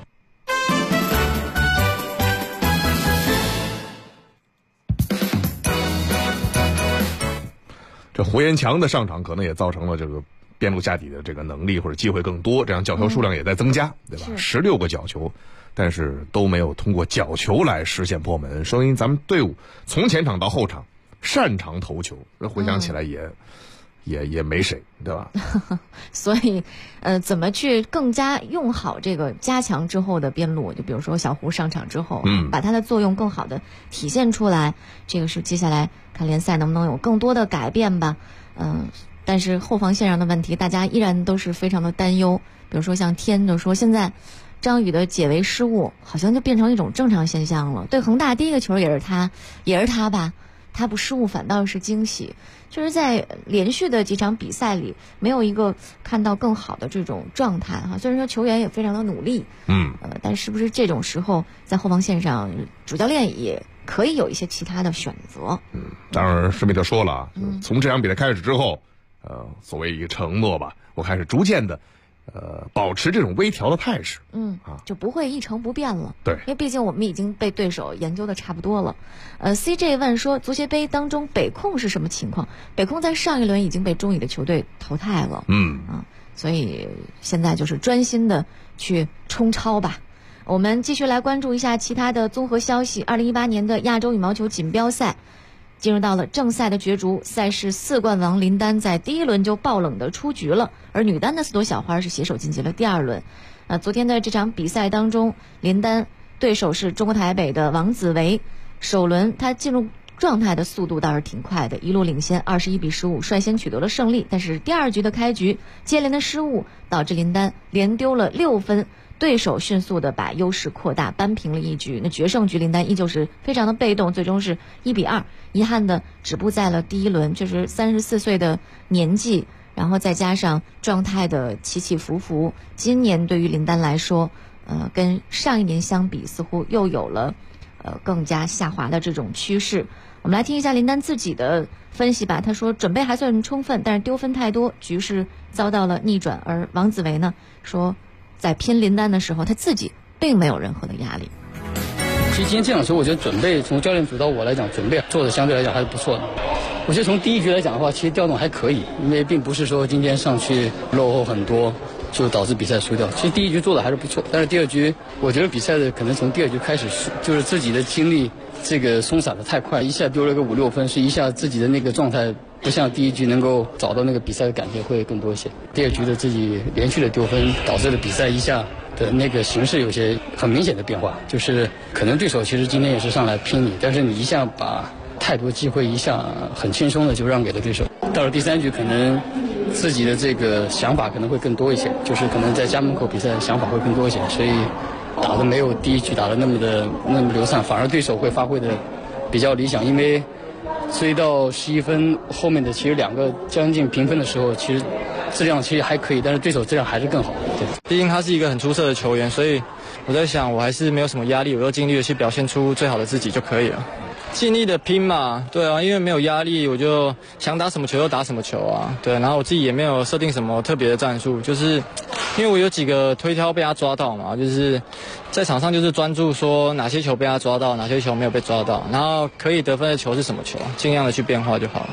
这胡延强的上场可能也造成了这个边路下底的这个能力或者机会更多，这样角球数量也在增加，对吧？16个角球，但是都没有通过角球来实现破门，说明咱们队伍从前场到后场擅长投球，回想起来也没谁，对吧？ 所以怎么去更加用好这个加强之后的边路，就比如说小胡上场之后，把它的作用更好的体现出来，这个是接下来看联赛能不能有更多的改变吧。但是后防线上的问题大家依然都是非常的担忧，比如说像天就说现在张宇的解围失误好像就变成一种正常现象了。对恒大第一个球也是他吧，他不失误反倒是惊喜，就是在连续的几场比赛里没有一个看到更好的这种状态哈。虽然说球员也非常的努力，但是不是这种时候在后防线上主教练也可以有一些其他的选择？ 当然施密特说了啊，从这场比赛开始之后，所谓一个承诺吧，我开始逐渐的保持这种微调的态势， 就不会一成不变了。 对， 因为毕竟我们已经被对手研究的差不多了。CJ 问说，足协杯当中北控是什么情况？北控在上一轮已经被中乙的球队淘汰了，所以现在就是专心的去冲超吧。我们继续来关注一下其他的综合消息。2018年的亚洲羽毛球锦标赛进入到了正赛的角逐，赛事4冠王林丹在第一轮就爆冷的出局了，而女单的4朵小花是携手晋级了第2轮。昨天的这场比赛当中，林丹对手是中国台北的王子维，首轮他进入状态的速度倒是挺快的，一路领先21-15，率先取得了胜利。但是第2局的开局接连的失误导致林丹连丢了6分，对手迅速的把优势扩大，扳平了一局。那决胜局林丹依旧是非常的被动，最终是1-2，遗憾的止步在了第一轮。确实34岁的年纪，然后再加上状态的起起伏伏，今年对于林丹来说，跟上一年相比，似乎又有了更加下滑的这种趋势。我们来听一下林丹自己的分析吧。他说准备还算充分，但是丢分太多，局势遭到了逆转。而王子维呢说，在拼林丹的时候，他自己并没有任何的压力。 其实今天这场球，我觉得准备从教练组到我来讲，准备做的相对来讲还是不错的。我觉得从第一局来讲的话，其实调动还可以，因为并不是说今天上去落后很多就导致比赛输掉。其实第一局做的还是不错，但是第2局我觉得比赛的可能从第2局开始就是自己的精力这个松散的太快，一下丢了个5-6分，是一下自己的那个状态不像第一局能够找到那个比赛的感觉会更多一些。第2局的自己连续的丢分导致了比赛一下的那个形势有些很明显的变化，就是可能对手其实今天也是上来拼你，但是你一下把太多机会一下很轻松的就让给了对手。到了第3局可能自己的这个想法可能会更多一些，就是可能在家门口比赛的想法会更多一些，所以打的没有第一局打的那么流畅，反而对手会发挥的比较理想。因为追到11分后面的其实2个将近平分的时候，其实质量其实还可以，但是对手质量还是更好。对， 毕竟他是一个很出色的球员，所以我在想我还是没有什么压力，我要尽力的去表现出最好的自己就可以了。尽力的拼嘛，对啊，因为没有压力，我就想打什么球就打什么球啊，对，然后我自己也没有设定什么特别的战术，就是因为我有几个推挑被他抓到嘛，就是在场上就是专注说哪些球被他抓到，哪些球没有被抓到，然后可以得分的球是什么球，尽量的去变化就好了。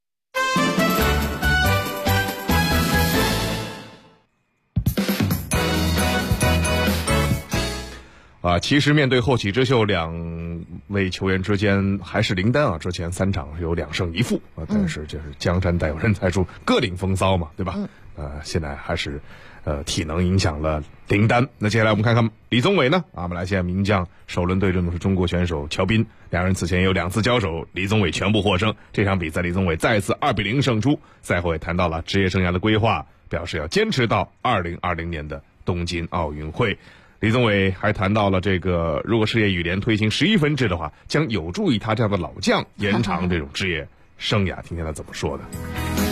其实面对后起之秀2位球员之间，还是林丹啊，之前3场是有2胜1负啊，但是这是江山代有人才出，各领风骚嘛，对吧？现在还是体能影响了林丹。那接下来我们看看李宗伟呢，马来西亚名将首轮对阵的是中国选手乔彬，两人此前有2次交手，李宗伟全部获胜。这场比赛李宗伟再次2-0胜出。赛后也谈到了职业生涯的规划，表示要坚持到2020年的东京奥运会。李宗伟还谈到了这个，如果世界羽联推行11分制的话，将有助于他这样的老将延长这种职业生涯。听听他怎么说的。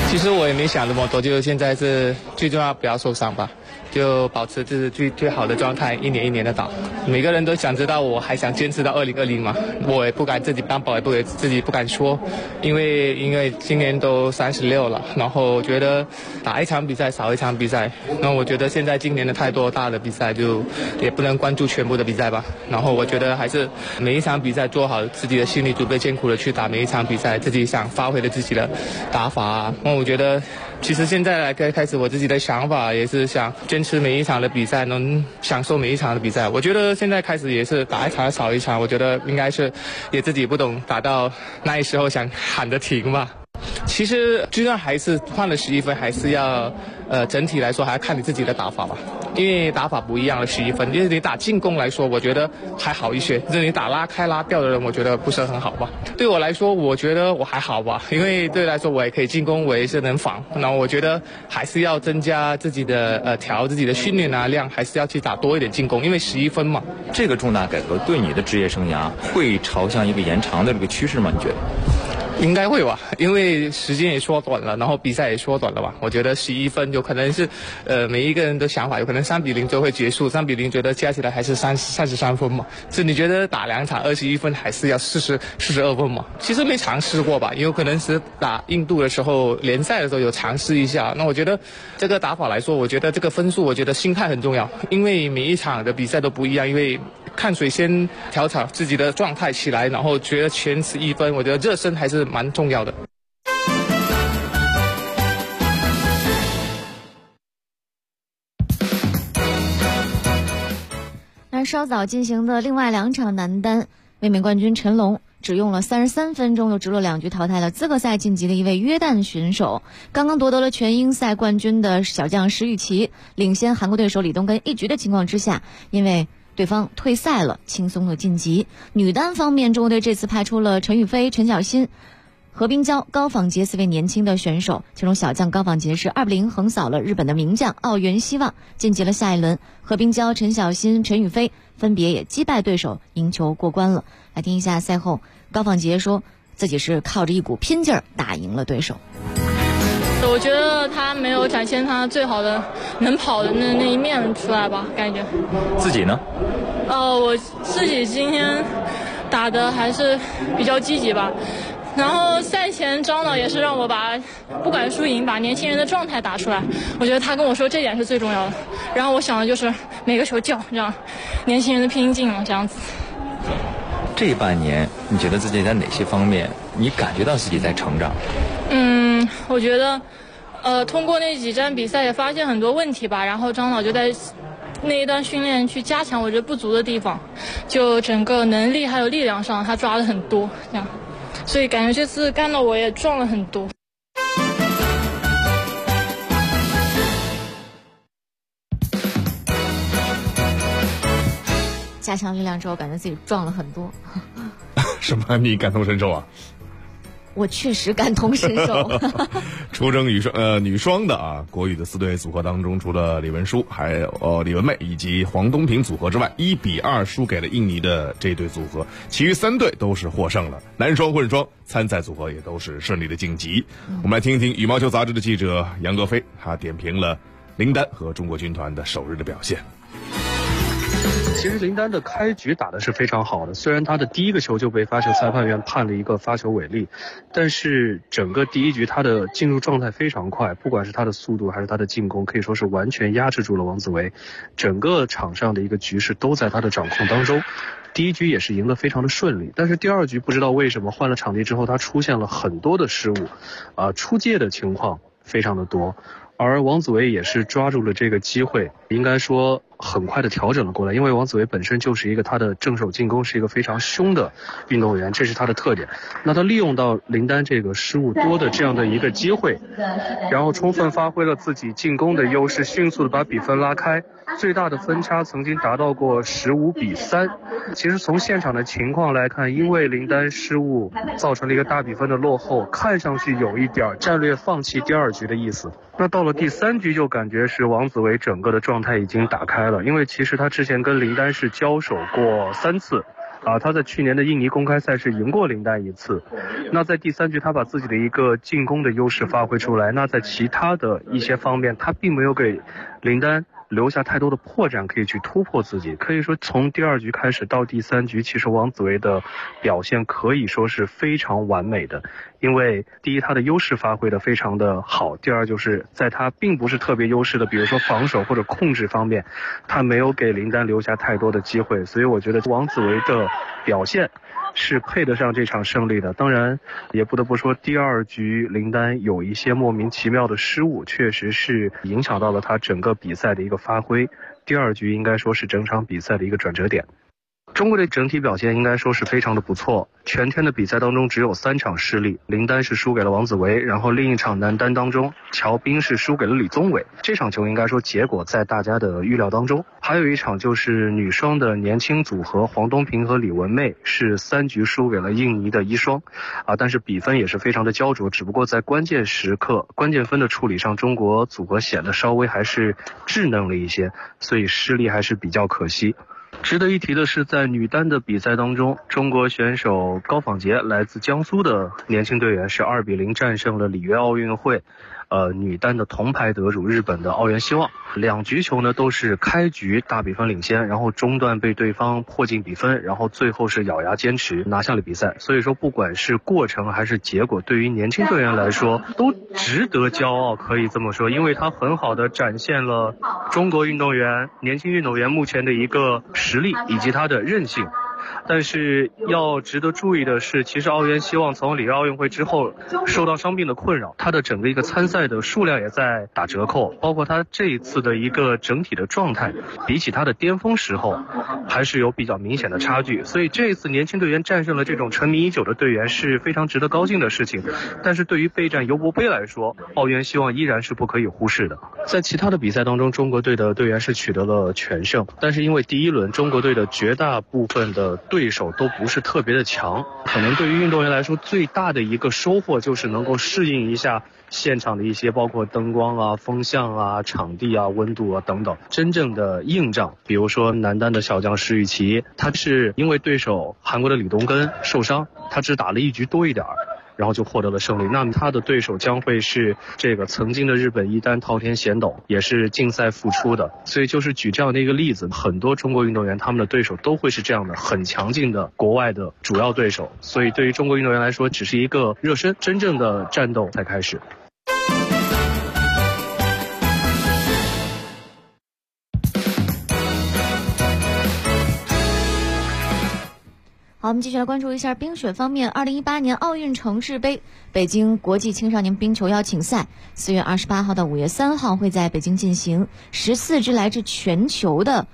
其实我也没想那么多，就现在是最重要不要受伤吧，就保持这是最好的状态，一年一年的打。每个人都想知道我还想坚持到2020嘛，我也不敢自己担保，也自己不敢说，因为今年都36了，然后我觉得打一场比赛少一场比赛，那我觉得现在今年的太多大的比赛，就也不能关注全部的比赛吧。然后我觉得还是每一场比赛做好自己的心理准备，艰苦的去打每一场比赛，自己想发挥的自己的打法啊。我觉得其实现在来开始我自己的想法也是想坚持每一场的比赛，能享受每一场的比赛。我觉得现在开始也是打一场少一场，我觉得应该是也自己不懂打到那时候想喊着停吧。其实就算还是换了11分，还是要整体来说还要看你自己的打法吧，因为打法不一样了11分。因为你打进攻来说，我觉得还好一些，就是你打拉开拉掉的人，我觉得不是很好吧。对我来说，我觉得我还好吧，因为对我来说我也可以进攻，我也是能防。然后我觉得还是要增加自己的调自己的训练啊量，还是要去打多一点进攻，因为11分嘛。 这个重大改革对你的职业生涯会朝向一个延长的这个趋势吗？你觉得？ 应该会吧，因为时间也缩短了，然后比赛也缩短了吧。我觉得11分有可能是每一个人的想法，有可能3-0就会结束，3-0觉得加起来还是33分嘛。是你觉得打2场21分还是要42分嘛？其实没尝试过吧，有可能是打印度的时候联赛的时候有尝试一下。那我觉得这个打法来说，我觉得这个分数，我觉得心态很重要，因为每一场的比赛都不一样，因为看谁先调整自己的状态起来，然后觉得全11分，我觉得热身还是蛮重要的。 而稍早进行的另外2场男单，卫冕冠军陈龙只用了33分钟，又直落2局淘汰了资格赛晋级的一位约旦选手。刚刚夺得了全英赛冠军的小将石宇奇，领先韩国对手李东根1局的情况之下，因为对方退赛了，轻松的晋级。女单方面，中国队这次派出了陈雨菲、陈小欣、何冰娇、高仿洁4位年轻的选手，其中小将高仿洁是2-0横扫了日本的名将奥原希望，晋级了下一轮。何冰娇、陈小欣、陈雨菲分别也击败对手，赢球过关了。来听一下赛后高仿洁说自己是靠着一股拼劲儿打赢了对手。 我觉得他没有展现他最好的能跑的那一面出来吧，感觉。 自己呢？ 我自己今天打的还是比较积极吧。然后赛前张导也是让我把不管输赢把年轻人的状态打出来，我觉得他跟我说这点是最重要的。然后我想的就是每个球叫，这样年轻人的拼劲嘛，这样子。 这半年你觉得自己在哪些方面你感觉到自己在成长？ 我觉得通过那几站比赛也发现很多问题吧，然后张导就在那一段训练去加强我觉得不足的地方，就整个能力还有力量上他抓了很多，这样，所以感觉这次干到我也壮了很多。 加强力量之后，感觉自己壮了很多。 什么？你感同身受啊？ 我确实感同身受。 出征女双的国羽的4队组合当中，除了李文书还有李文媚以及黄东萍组合之外，1-2输给了印尼的这对组合，其余3队都是获胜了。男双、混双参赛组合也都是顺利的晋级。我们来听一听羽毛球杂志的记者杨格飞，他点评了林丹和中国军团的首日的表现。 其实林丹的开局打的是非常好的，虽然他的第一个球就被发球裁判员判了一个发球违例，但是整个第一局他的进入状态非常快，不管是他的速度还是他的进攻，可以说是完全压制住了王子维，整个场上的一个局势都在他的掌控当中。第一局也是赢得非常的顺利，但是第2局不知道为什么换了场地之后他出现了很多的失误，出界的情况非常的多，而王子维也是抓住了这个机会，应该说很快的调整了过来，因为王子维本身就是一个他的正手进攻是一个非常凶的运动员，这是他的特点。那他利用到林丹这个失误多的这样的一个机会，然后充分发挥了自己进攻的优势，迅速的把比分拉开，最大的分差曾经达到过15-3。其实从现场的情况来看，因为林丹失误造成了一个大比分的落后，看上去有一点战略放弃第2局的意思。那到了第3局就感觉是王子维整个的状态已经打开了，因为其实他之前跟林丹是交手过3次， 他在去年的印尼公开赛是赢过林丹一次。那在第3局他把自己的一个进攻的优势发挥出来，那在其他的一些方面他并没有给林丹留下太多的破绽可以去突破自己。可以说从第2局开始到第3局，其实王子维的表现可以说是非常完美的。因为第一，他的优势发挥的非常的好，第二就是在他并不是特别优势的，比如说防守或者控制方面，他没有给林丹留下太多的机会。所以我觉得王子维的表现是配得上这场胜利的。当然也不得不说，第2局林丹有一些莫名其妙的失误，确实是影响到了他整个比赛的一个发挥。第2局应该说是整场比赛的一个转折点。中国队整体表现应该说是非常的不错，全天的比赛当中只有3场失利，林丹是输给了王子维，然后另一场男单当中乔彬是输给了李宗伟。这场球应该说结果在大家的预料当中。还有一场就是女双的年轻组合黄东萍和李文媚是3局输给了印尼的一双但是比分也是非常的焦灼，只不过在关键时刻关键分的处理上，中国组合显得稍微还是稚嫩了一些，所以失利还是比较可惜。值得一提的是，在女单的比赛当中，中国选手高仿洁来自江苏的年轻队员是2-0战胜了里约奥运会女单的铜牌得主日本的奥原希望。2局球呢都是开局大比分领先，然后中段被对方迫近比分，然后最后是咬牙坚持拿下了比赛。所以说不管是过程还是结果，对于年轻队员来说都值得骄傲，可以这么说，因为他很好的展现了中国运动员年轻运动员目前的一个实力以及他的韧性。但是要值得注意的是，其实奥原希望从里约奥运会之后受到伤病的困扰，他的整个一个参赛的数量也在打折扣，包括他这一次的一个整体的状态比起他的巅峰时候还是有比较明显的差距。所以这一次年轻队员战胜了这种沉迷已久的队员是非常值得高兴的事情。但是对于备战尤伯杯来说，奥原希望依然是不可以忽视的。在其他的比赛当中，中国队的队员是取得了全胜，但是因为第一轮中国队的绝大部分的对手都不是特别的强，可能对于运动员来说最大的一个收获就是能够适应一下现场的一些包括灯光风向场地温度等等真正的硬仗。比如说男单的小将石宇奇，他是因为对手韩国的李东根受伤，他只打了1局多一点，然后就获得了胜利。那么他的对手将会是这个曾经的日本一单桃田贤斗，也是竞赛复出的。所以就是举这样的一个例子，很多中国运动员他们的对手都会是这样的很强劲的国外的主要对手。所以对于中国运动员来说，只是一个热身，真正的战斗才开始。 好，我们继续来关注一下冰雪方面。2018年奥运城市杯北京国际青少年冰球邀请赛4月28号到5月3号会在北京进行。14支来自全球的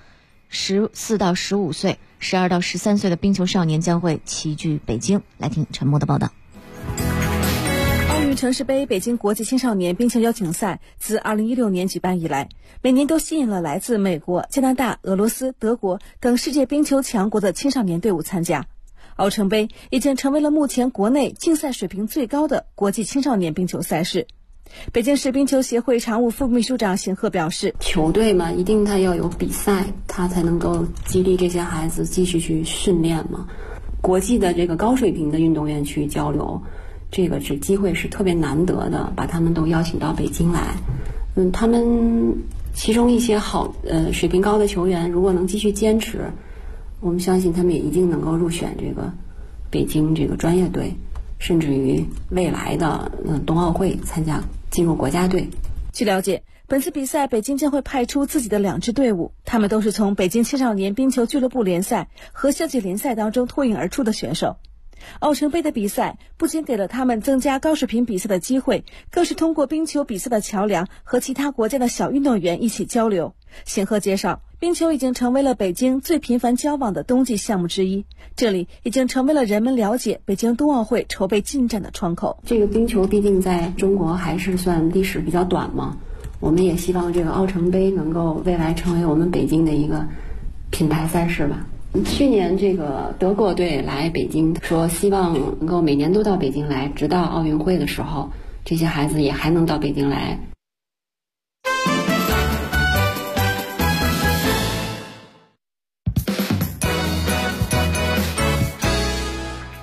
14到15岁、12到13岁的冰球少年将会齐聚北京。来听陈默的报道。 奥运城市杯北京国际青少年冰球邀请赛自2016年举办以来，每年都吸引了来自美国、加拿大、俄罗斯、德国等世界冰球强国的青少年队伍参加。奥城杯已经成为了目前国内竞赛水平最高的国际青少年冰球赛事。北京市冰球协会常务副秘书长邢鹤表示， 球队嘛，一定他要有比赛，他才能够激励这些孩子继续去训练嘛。国际的这个高水平的运动员去交流，这个机会是特别难得的，把他们都邀请到北京来。他们其中一些水平高的球员，如果能继续坚持，我们相信他们也一定能够入选这个北京这个专业队，甚至于未来的冬奥会进入国家队。 据了解，本次比赛北京将会派出自己的2支队伍，他们都是从北京青少年冰球俱乐部联赛和校际联赛当中脱颖而出的选手。奥城杯的比赛不仅给了他们增加高水平比赛的机会，更是通过冰球比赛的桥梁，和其他国家的小运动员一起交流。邢鹤介绍，冰球已经成为了北京最频繁交往的冬季项目之一，这里已经成为了人们了解北京冬奥会筹备进展的窗口。 这个冰球毕竟在中国还是算历史比较短嘛，我们也希望这个奥城杯能够未来成为我们北京的一个品牌赛事吧。去年这个德国队来北京，说希望能够每年都到北京来，直到奥运会的时候，这些孩子也还能到北京来。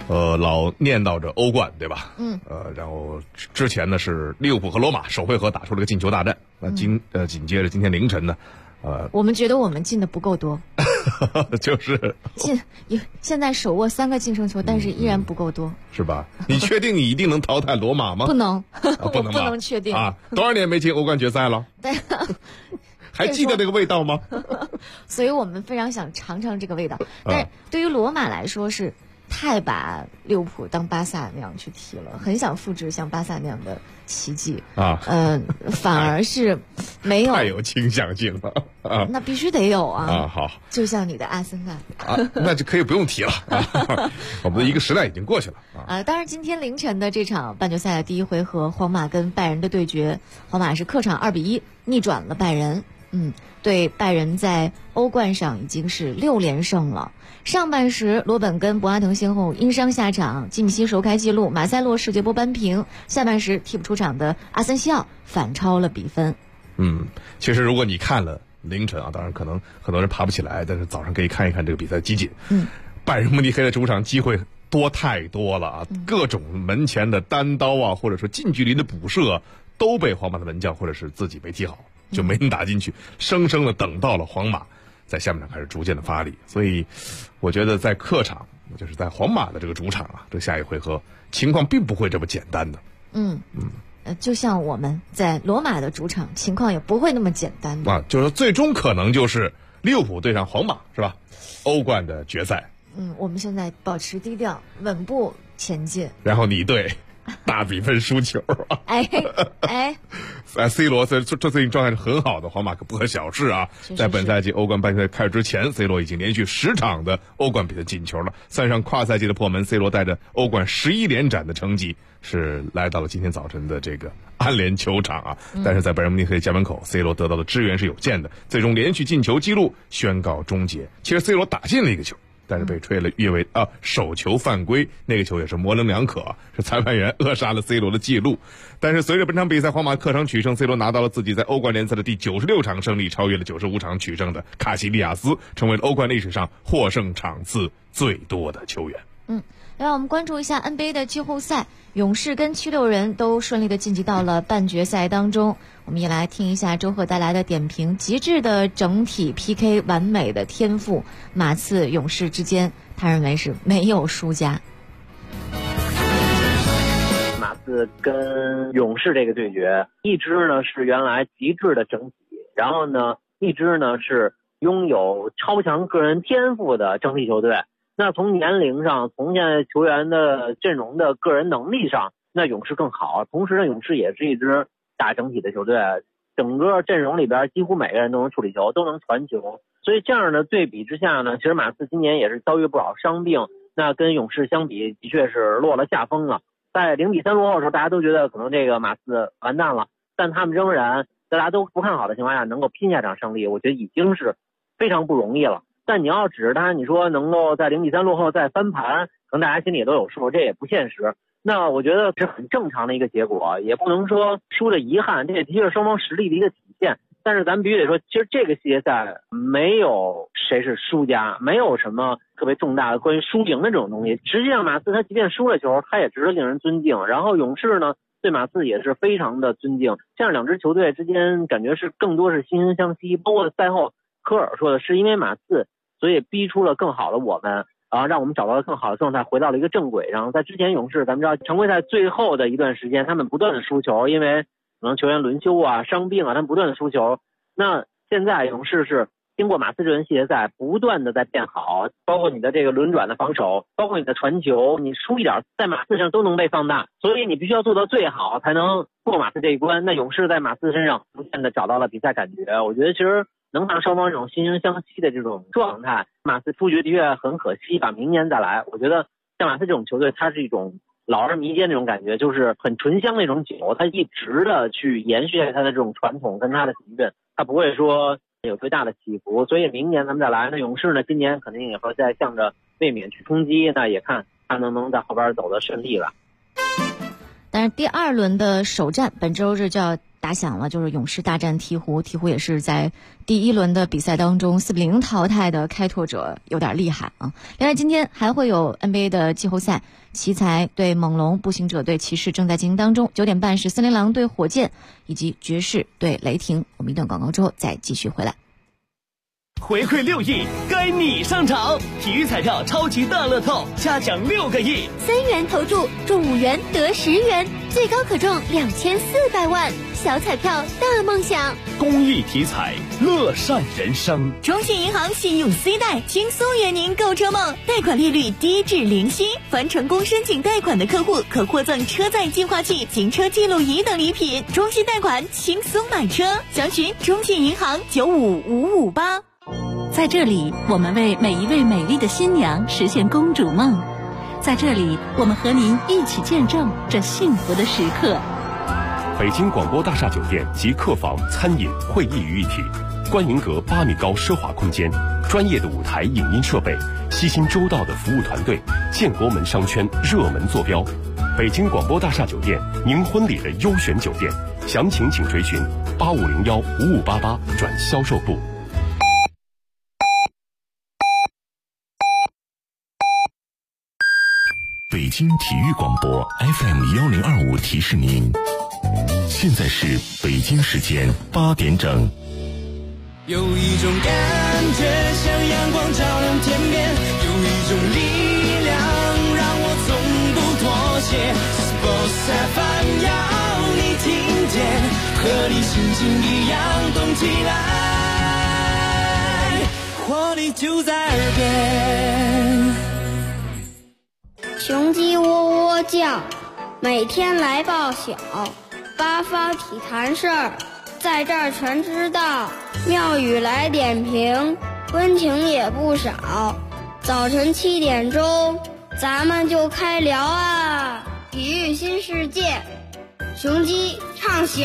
老念叨着欧冠，对吧？然后之前呢是利物浦和罗马首回合打出了个进球大战，那紧接着今天凌晨呢， 我们觉得我们进的不够多， 就是现在手握3个净胜球，但是依然不够多， 是吧？你确定你一定能淘汰罗马吗？ 不能， 不能， 不能确定啊！多少年没进欧冠决赛了？ 对。 还记得那个味道吗？ 所以我们非常想尝尝这个味道。但是对于罗马来说是太把利物浦当巴萨那样去踢了，很想复制像巴萨那样的奇迹啊。 反而是没有， 太有倾向性了啊。 那必须得有啊。 好， 就像你的阿森纳那就可以不用提了。我们的一个时代已经过去了当然，今天凌晨的这场半决赛的第一回合，皇马跟拜仁的对决，皇马是客场2-1逆转了拜仁。对，拜仁在欧冠上已经是6连胜了。上半时，罗本跟博阿滕先后因伤下场，基米希首开纪录，马塞洛世界波扳平。下半时替补出场的阿森西奥反超了比分。 其实如果你看了凌晨当然可能很多人爬不起来，但是早上可以看一看这个比赛集锦。拜仁慕尼黑的主场机会太多了各种门前的单刀或者说近距离的补射都被皇马的门将或者是自己没踢好，就没能打进去，生生的等到了皇马在下半场开始逐渐的发力。所以我觉得在客场，就是在皇马的这个主场这下一回合情况并不会这么简单的。 就像我们在罗马的主场情况也不会那么简单的就是最终可能就是利物浦对上皇马，是吧？欧冠的决赛。 我们现在保持低调，稳步前进。 然后你对大比分输球C 罗这最近状态是很好的，皇马可不可小视啊！在本赛季欧冠半决赛开始之前 ，C 罗已经连续10场的欧冠比赛进球了，算上跨赛季的破门 ，C 罗带着欧冠11连斩的成绩是来到了今天早晨的这个安联球场但是在拜仁慕尼黑家门口 ，C 罗得到的支援是有限的，最终连续进球纪录宣告终结。其实 C 罗打进了一个球，但是被吹了越位手球犯规，那个球也是模棱两可，是裁判员扼杀了 C 罗的记录。但是随着本场比赛皇马客场取胜， C 罗拿到了自己在欧冠联赛的第96场胜利，超越了95场取胜的卡西利亚斯，成为了欧冠历史上获胜场次最多的球员。 另外我们关注一下 NBA 的季后赛，勇士跟76人都顺利的晋级到了半决赛当中。我们也来听一下周贺带来的点评，极致的整体 PK， 完美的天赋，马刺勇士之间他认为是没有输家。 马刺跟勇士这个对决，一支呢是原来极致的整体，然后呢一支呢是拥有超强个人天赋的整体球队。那从年龄上，从现在球员的阵容的个人能力上，那勇士更好。同时呢，勇士也是一支打整体的球队，整个阵容里边几乎每个人都能处理球，都能传球。所以这样的对比之下呢，其实马刺今年也是遭遇不少伤病，那跟勇士相比的确是落了下风了。在0-3落后的时候，大家都觉得可能这个马刺完蛋了，但他们仍然在大家都不看好的情况下能够拼下场胜利，我觉得已经是非常不容易了。但你要指着他，你说能够在0-3落后再翻盘，可能大家心里也都有数，这也不现实。那我觉得是很正常的一个结果，也不能说输的遗憾，这也的确是双方实力的一个体现。但是咱们必须得说，其实这个系列赛没有谁是输家，没有什么特别重大的关于输赢的这种东西。实际上马刺他即便输了球，他也值得令人尊敬。然后勇士呢，对马刺也是非常的尊敬。这样两支球队之间感觉是更多是惺惺相惜。包括赛后科尔说的是因为马刺，所以逼出了更好的我们，让我们找到了更好的状态，回到了一个正轨上。在之前勇士，咱们知道常规赛最后的一段时间，他们不断的输球，因为可能球员轮休伤病他们不断的输球。那现在勇士是经过马刺这轮系列赛不断的在变好，包括你的这个轮转的防守，包括你的传球，你输一点在马刺上都能被放大，所以你必须要做到最好才能过马刺这一关。那勇士在马刺身上逐渐的找到了比赛感觉，我觉得其实能让双方这种惺惺相惜的这种状态，马刺出局的确很可惜，把明年再来。我觉得像马刺这种球队，它是一种老而弥坚那种感觉，就是很醇香那种酒，它一直的去延续它的这种传统跟它的底蕴，它不会说有最大的起伏。所以明年咱们再来，那勇士呢今年肯定也会再向着卫冕去冲击，那也看他能不能在后边走得顺利了。 但是第2轮的首战本周日就要打响了，就是勇士大战鹈鹕，鹈鹕也是在第一轮的比赛当中4-0淘汰的开拓者，有点厉害啊。另外今天还会有 NBA 的季后赛，奇才对猛龙，步行者对骑士正在进行当中，9点半是森林狼对火箭，以及爵士对雷霆。我们一段广告之后再继续回来。 回馈6亿，该你上场！体育彩票超级大乐透，嘉奖6个亿 ，3元投注中5元得10元，最高可中2400万。小彩票大梦想， 公益体彩，乐善人生。 中信银行信用 C 贷，轻松圆您购车梦，贷款利率低至0息，凡成功申请贷款的客户可获赠车载净化器、行车记录仪等礼品。中信贷款，轻松买车，详询中信银行95558。 在这里，我们为每一位美丽的新娘实现公主梦。在这里，我们和您一起见证这幸福的时刻。 北京广播大厦酒店集客房、餐饮、会议于一体，观云阁8米高奢华空间，专业的舞台影音设备，悉心周到的服务团队，建国门商圈热门坐标。北京广播大厦酒店，您婚礼的优选酒店，详情请垂询8501-5588转销售部。北京体育广播 FM1025提示您，现在是北京时间8点整。 有一种感觉像阳光照亮天边，有一种力量让我从不妥协。Sports FM 要你听见，和你心情一样动起来，活力就在耳边。 雄鸡喔喔叫，每天来报晓，八方体坛事儿，在这儿全知道。庙宇来点评，温情也不少。早晨7点钟，咱们就开聊啊！体育新世界，雄鸡唱晓。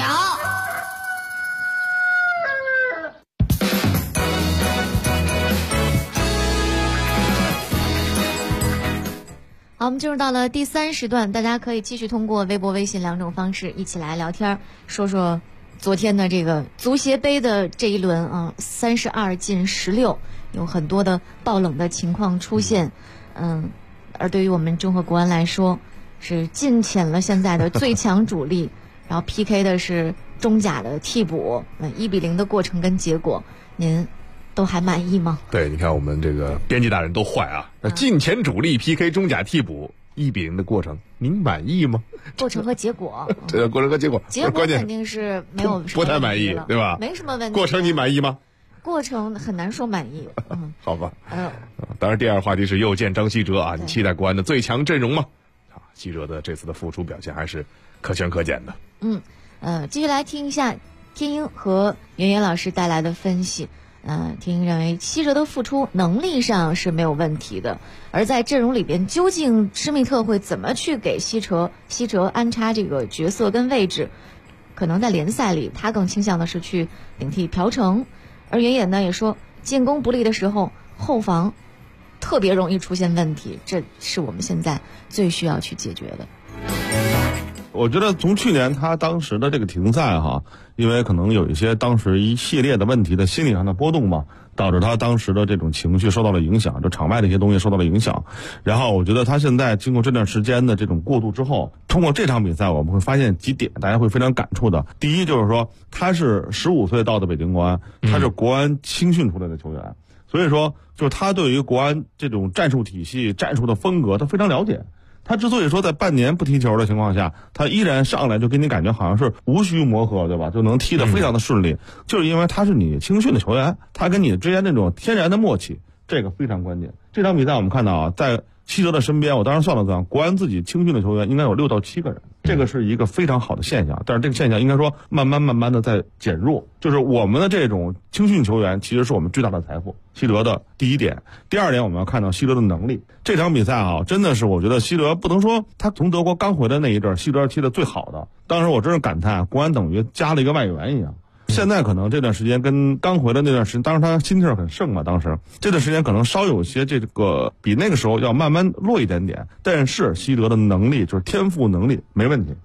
好，我们进入到了第3时段，大家可以继续通过微博、微信2种方式一起来聊天，说说昨天的这个足协杯的这一轮啊，32进16，有很多的爆冷的情况出现，而对于我们中赫国安来说，是尽潜了现在的最强主力，然后 PK 的是中甲的替补，1-0的过程跟结果，您都还满意吗？ 对，你看我们这个编辑大人都坏啊！那进前主力 PK 中甲替补1-0的过程，您满意吗？ 过程和结果， 这过程和结果， 结果肯定是没有不太满意，对吧？ 没什么问题。 过程你满意吗？ 过程很难说满意。 好吧。当然，第二话题是又见张稀哲啊，你期待国安的最强阵容吗？稀哲的这次的复出表现还是可圈可点的。 继续来听一下天鹰和袁袁老师带来的分析。天鹰认为稀哲的复出能力上是没有问题的，而在阵容里边，究竟施密特会怎么去给稀哲安插这个角色跟位置，可能在联赛里他更倾向的是去顶替朴成，而袁野呢也说进攻不利的时候后防特别容易出现问题，这是我们现在最需要去解决的。 我觉得从去年他当时的这个停赛因为可能有一些当时一系列的问题的心理上的波动嘛，导致他当时的这种情绪受到了影响，这场外的一些东西受到了影响。然后我觉得他现在经过这段时间的这种过渡之后，通过这场比赛我们会发现几点大家会非常感触的。第一就是说他是15岁到的北京国安，他是国安青训出来的球员，所以说就是他对于国安这种战术体系、战术的风格他非常了解。他之所以说在半年不踢球的情况下，他依然上来就给你感觉好像是无需磨合，对吧？就能踢得非常的顺利，就是因为他是你青训的球员，他跟你之间那种天然的默契，这个非常关键。这场比赛我们看到在稀哲的身边，我当时算了算，国安自己青训的球员应该有6到7个人，这个是一个非常好的现象。但是这个现象应该说慢慢的在减弱，就是我们的这种青训球员其实是我们最大的财富。稀哲的第一点，第二点我们要看到稀哲的能力。这场比赛真的是我觉得稀哲不能说他从德国刚回来那一阵稀哲踢的最好的，当时我真是感叹国安等于加了一个外援一样。现在可能这段时间跟刚回来那段时间，当时他心气儿很盛嘛，当时这段时间可能稍有些这个比那个时候要慢慢弱一点点，但是稀哲的能力就是天赋能力没问题。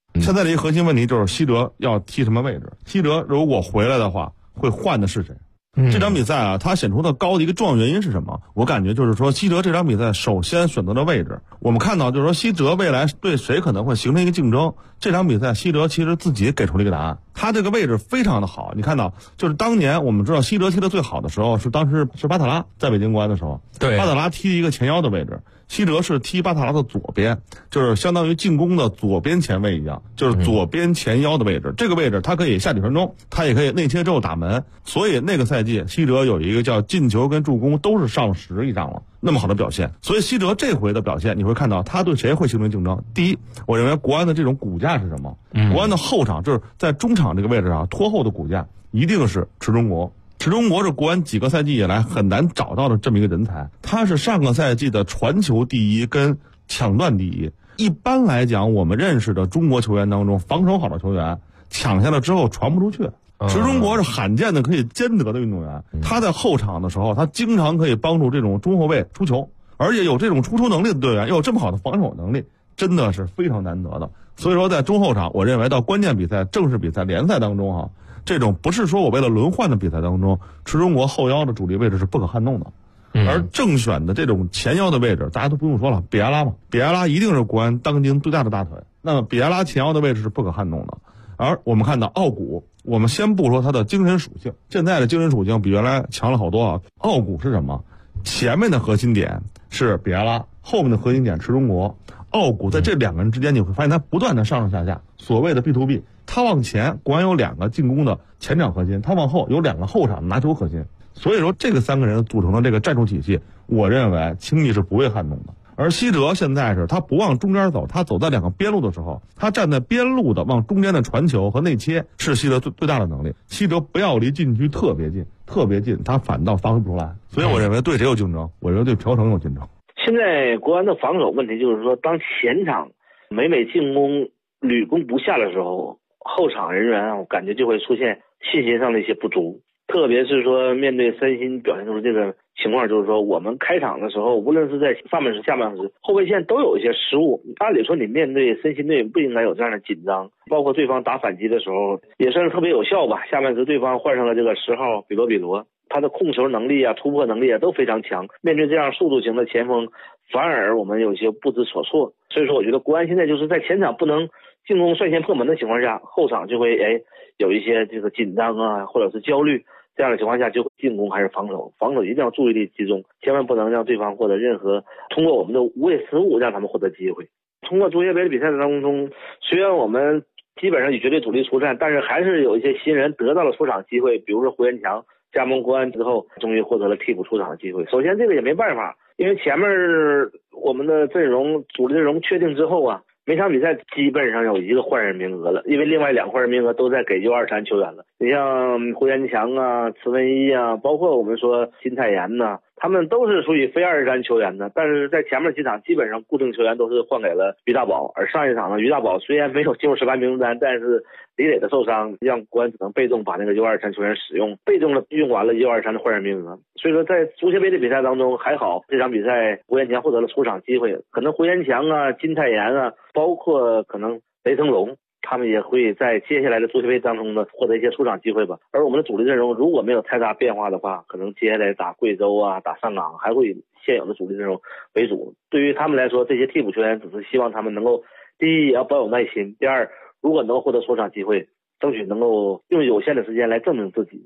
现在的一个核心问题就是西哲要踢什么位置？西哲如果回来的话，会换的是谁？这场比赛啊，他显出的高的一个重要原因是什么？我感觉就是说，西哲这场比赛首先选择的位置，我们看到就是说，西哲未来对谁可能会形成一个竞争。这场比赛，西哲其实自己给出了一个答案，他这个位置非常的好。你看到，就是当年我们知道西哲踢的最好的时候是当时是巴塔拉在北京国安的时候， 对， 巴塔拉踢一个前腰的位置。西哲是踢巴塔拉的左边，就是相当于进攻的左边前卫一样，就是左边前腰的位置。这个位置他可以下底传中，他也可以内切之后打门。所以那个赛季西哲有一个叫进球跟助攻都是上10以上了，那么好的表现。所以西哲这回的表现，你会看到他对谁会形成竞争。第一，我认为国安的这种骨架是什么？国安的后场就是在中场这个位置上拖后的骨架，一定是池中国。池中国是国安几个赛季以来很难找到的这么一个人才，他是上个赛季的传球第一跟抢断第一。一般来讲，我们认识的中国球员当中，防守好的球员抢下来之后传不出去。池中国是罕见的可以兼得的运动员，他在后场的时候，他经常可以帮助这种中后卫出球，而且有这种出球能力的队员，又有这么好的防守能力，真的是非常难得的。所以说，在中后场，我认为到关键比赛、正式比赛、联赛当中这种不是说我为了轮换的比赛当中，池中国后腰的主力位置是不可撼动的。而正选的这种前腰的位置，大家都不用说了，比埃拉嘛，比埃拉一定是国安当今最大的大腿。那么比埃拉前腰的位置是不可撼动的。而我们看到奥古，我们先不说他的精神属性，现在的精神属性比原来强了好多啊。奥古是什么？前面的核心点是比埃拉，后面的核心点池中国。奥古在这两个人之间，你会发现他不断的上上下下，所谓的 B2B， 他往前国安有2个进攻的前场核心，他往后有2个后场拿球核心。所以说这个3个人组成的这个战术体系，我认为轻易是不会撼动的。而西哲现在是他不往中间走，他走在2个边路的时候，他站在边路的往中间的传球和内切是西哲最大的能力。西哲不要离禁区特别近，他反倒发挥不出来。所以我认为对谁有竞争？我认为对朴成有竞争。 现在国安的防守问题就是说，当前场每进攻屡攻不下的时候，后场人员我感觉就会出现信心上的一些不足。特别是说面对申鑫表现出这个情况，就是说我们开场的时候，无论是在上半时、下半时，后卫线都有一些失误。按理说你面对申鑫队不应该有这样的紧张，包括对方打反击的时候也算是特别有效吧。下半时对方换上了这个10号比罗，他的控球能力啊、突破能力啊都非常强。面对这样速度型的前锋，反而我们有些不知所措。所以说我觉得国安现在就是在前场不能进攻率先破门的情况下，后场就会有一些这个紧张啊，或者是焦虑。这样的情况下，就进攻还是防守一定要注意力集中，千万不能让对方获得任何通过我们的无谓失误让他们获得机会。通过足协杯的比赛当中，虽然我们基本上以绝对主力出战，但是还是有一些新人得到了出场机会，比如说胡彦强加盟国安之后，终于获得了替补出场的机会。首先这个也没办法，因为前面我们的阵容主力阵容确定之后啊，每场比赛基本上有1个换人名额了，因为另外2换人名额都在给U23球员了。你像胡彦强啊、池文一啊，包括我们说金泰妍呐，他们都是属于非23球员的，但是在前面几场基本上固定球员都是换给了于大宝。而上一场呢，于大宝虽然没有进入18名单，但是李磊的受伤让国安只能被动把那个U23球员使用，被动的用完了U23的换人名额。所以说在足协杯的比赛当中还好，这场比赛胡彦强获得了出场机会，可能胡彦强啊、金泰妍啊，包括可能雷腾龙，他们也会在接下来的足协杯当中呢获得一些出场机会吧。而我们的主力阵容如果没有太大变化的话，可能接下来打贵州啊、打上港还会以现有的主力阵容为主。对于他们来说，这些替补球员只是希望他们能够，第一也要保有耐心，第二如果能够获得出场机会，争取能够用有限的时间来证明自己。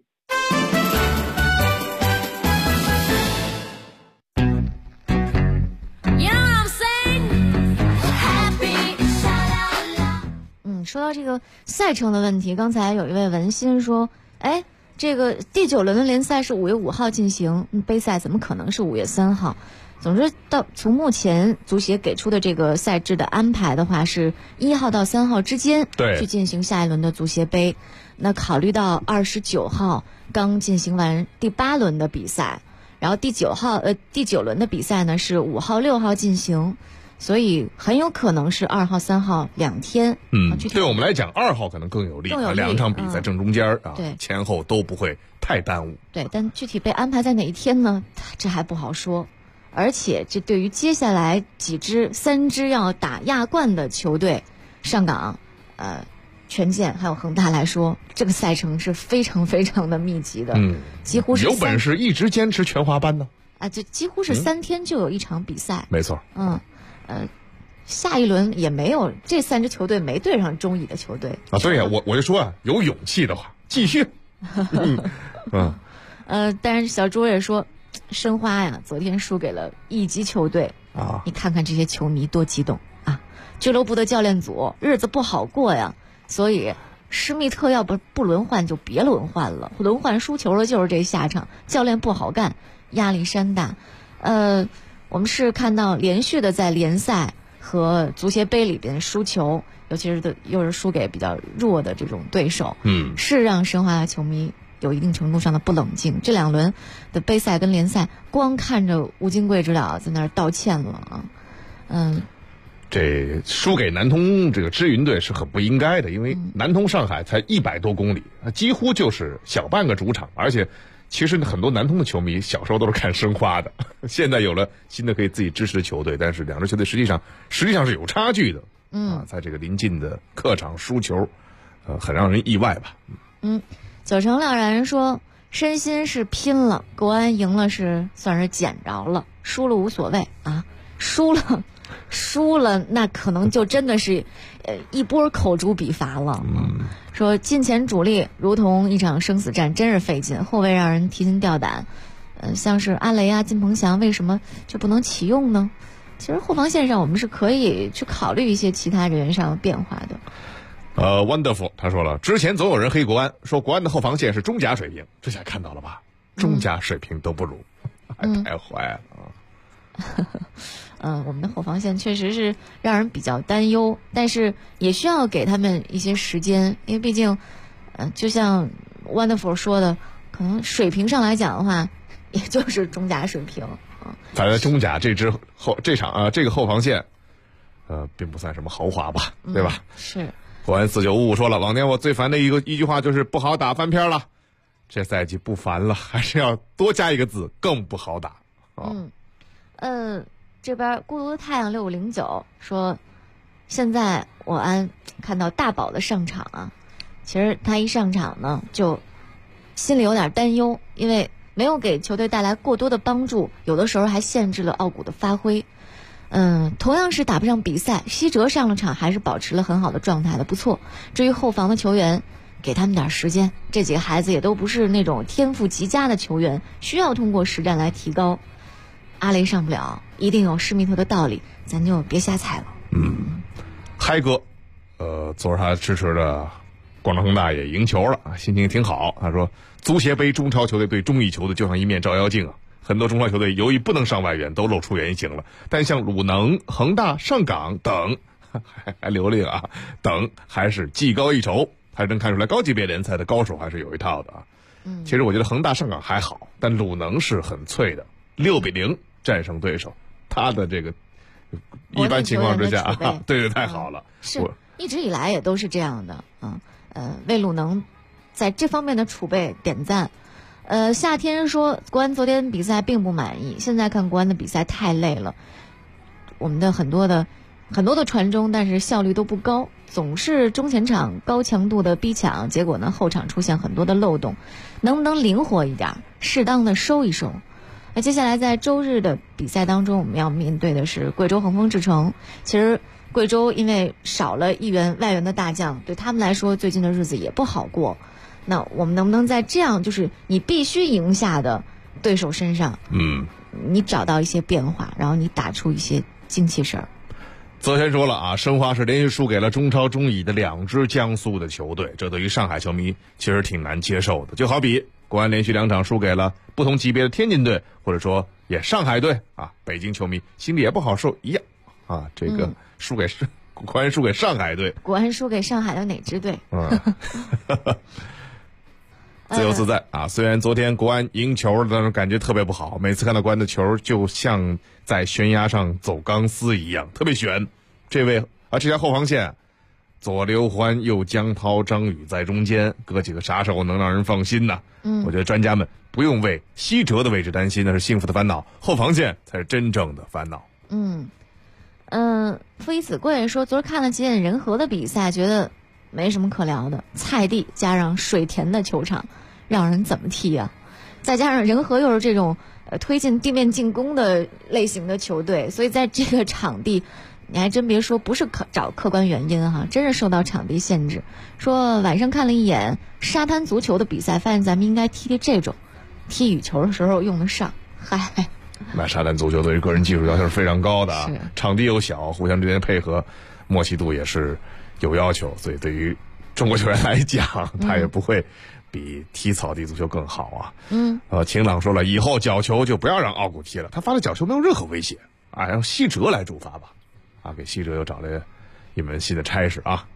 说到这个赛程的问题，刚才有一位文心说，这个第9轮的联赛是5月5号进行，杯赛怎么可能是5月3号？总之，从目前足协给出的这个赛制的安排的话，是1号到3号之间去进行下一轮的足协杯。那考虑到29号刚进行完第8轮的比赛，然后第9轮的比赛呢是5号、6号进行。所以很有可能是2号、3号2天。 对我们来讲2号可能更有利，2场比赛正中间对， 前后都不会太耽误。 对，但具体被安排在哪一天呢？这还不好说。而且这对于接下来3支要打亚冠的球队，上港、 权健还有恒大来说，这个赛程是非常非常的密集的，几乎是有本事一直坚持全华班呢。 就几乎是3天就有一场比赛。 没错。 下一轮也没有，这3支球队没对上中乙的球队啊。对呀，我就说有勇气的话继续。 但是小朱也说，申花呀昨天输给了1级球队啊，你看看这些球迷多激动啊！俱乐部的教练组日子不好过呀，所以施密特要不轮换就别轮换了，轮换输球了就是这下场，教练不好干，压力山大。我们是看到连续的在联赛和足协杯里边输球，尤其是又是输给比较弱的这种对手，是让申花的球迷有一定程度上的不冷静。这2轮的杯赛跟联赛，光看着吴金贵指导在那儿道歉了啊， 这输给南通这个支云队是很不应该的，因为南通上海才100多公里，几乎就是小半个主场，而且其实很多南通的球迷小时候都是看申花的，现在有了新的可以自己支持的球队，但是2支球队实际上是有差距的。在这个临近的客场输球，很让人意外吧。 九成亮然说，申鑫是拼了，国安赢了算是捡着了，输了无所谓啊，输了那可能就真的是一波口诛笔伐了。说金钱主力如同一场生死战，真是费劲，后卫让人提心吊胆。像是阿雷啊、金鹏翔为什么就不能启用呢？其实后防线上我们是可以去考虑一些其他人员上的变化的。 Wonderful 他说了，之前总有人黑国安，说国安的后防线是中甲水平，这下看到了吧，中甲水平都不如，太坏了我们的后防线确实是让人比较担忧，但是也需要给他们一些时间，因为毕竟就像 Wonderful 说的，可能水平上来讲的话也就是中甲水平。 反正中甲这个后防线并不算什么豪华吧，对吧？ 是。 国安4955说了，往年我最烦的一句话就是不好打翻篇了，这赛季不烦了，还是要多加一个字，更不好打。 这边孤独的太阳6509说，现在我安看到大宝的上场啊，其实他一上场呢就心里有点担忧，因为没有给球队带来过多的帮助，有的时候还限制了奥古的发挥。同样是打不上比赛，西哲上了场还是保持了很好的状态的，不错。至于后防的球员，给他们点时间，这几个孩子也都不是那种天赋极佳的球员，需要通过实战来提高。阿雷上不了，一定有施密特的道理，咱就别瞎猜了。 嗨哥，昨儿他支持的广州恒大也赢球了，心情挺好。他说，足协杯中超球队对中乙球队就像一面照妖镜啊。很多中超球队由于不能上外援都露出原形了，但像鲁能、恒大、上港等还留了啊，等还是技高一筹，还能看出来高级别联赛的高手还是有一套的啊。其实我觉得恒大、上港还好，但鲁能是很脆的，6-0战胜对手，他的这个一般情况之下啊，对，太好了。 是一直以来也都是这样的为鲁能在这方面的储备点赞。夏天说国安昨天比赛并不满意，现在看国安的比赛太累了，我们的很多的传中，但是效率都不高，总是中前场高强度的逼抢，结果呢后场出现很多的漏洞，能不能灵活一点，适当的收一收。那接下来在周日的比赛当中，我们要面对的是贵州恒丰智诚。其实贵州因为少了一员外援的大将，对他们来说最近的日子也不好过。那我们能不能在这样就是你必须赢下的对手身上，你找到一些变化，然后你打出一些精气神儿？ 昨天说了啊，申花是连续输给了中超、中乙的2支江苏的球队，这对于上海球迷其实挺难接受的。就好比国安连续2场输给了不同级别的天津队，或者说也上海队啊，北京球迷心里也不好受一样啊。这个国安输给上海队， 国安输给上海的哪支队？ 自由自在啊！虽然昨天国安赢球，但是感觉特别不好。每次看到国安的球，就像在悬崖上走钢丝一样，特别悬。这条后防线，左刘欢、右江涛、张宇在中间，搁几个杀手能让人放心呐。我觉得专家们不用为西哲的位置担心，那是幸福的烦恼，后防线才是真正的烦恼。 傅一子贵说，昨儿看了几眼人和的比赛，觉得没什么可聊的，菜地加上水田的球场，让人怎么踢啊？再加上仁和又是这种推进地面进攻的类型的球队，所以在这个场地，你还真别说，不是找客观原因哈，真是受到场地限制。说晚上看了一眼沙滩足球的比赛，发现咱们应该踢这种，踢羽球的时候用得上。嗨， 那沙滩足球对于个人技术要求是非常高的啊，场地又小，互相之间配合默契度也是有要求，所以对于中国球员来讲，他也不会比踢草地足球更好啊。晴朗说了，以后角球就不要让奥古踢了，他发的角球没有任何威胁啊，让西哲来主罚吧，啊，给西哲又找了一门新的差事啊。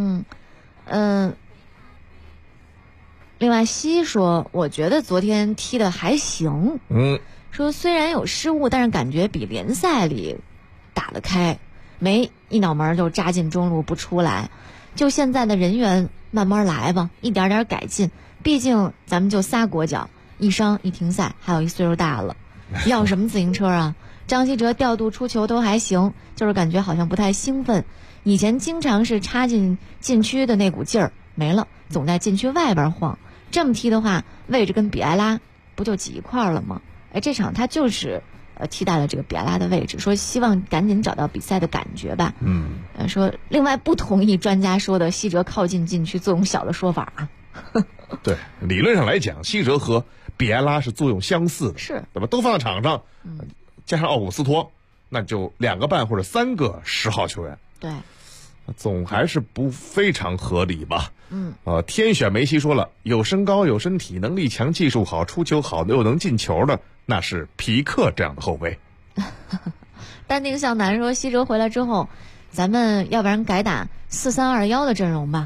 另外西说，我觉得昨天踢的还行，说虽然有失误，但是感觉比联赛里打得开，没一脑门就扎进中路不出来，就现在的人员慢慢来吧，一点点改进，毕竟咱们就仨国脚，一伤一停赛，还有一岁数大了，要什么自行车啊？张稀哲调度出球都还行，就是感觉好像不太兴奋，以前经常是插进禁区的那股劲儿没了，总在禁区外边晃，这么踢的话，位置跟比埃拉不就挤一块了吗？这场他就是替代了这个比埃拉的位置，说希望赶紧找到比赛的感觉吧。说另外不同意专家说的西哲靠近禁区作用小的说法啊。 对，理论上来讲，西哲和比埃拉是作用相似的， 是对吧？都放在场上，加上奥古斯托，那就2个半或者3个10号球员。 对， 总还是不非常合理吧。天选梅西说了，有身高有身体，能力强，技术好，出球好的又能进球的，那是皮克这样的后卫。 淡定向南说，西哲回来之后，咱们要不然改打4-3-2-1的阵容吧。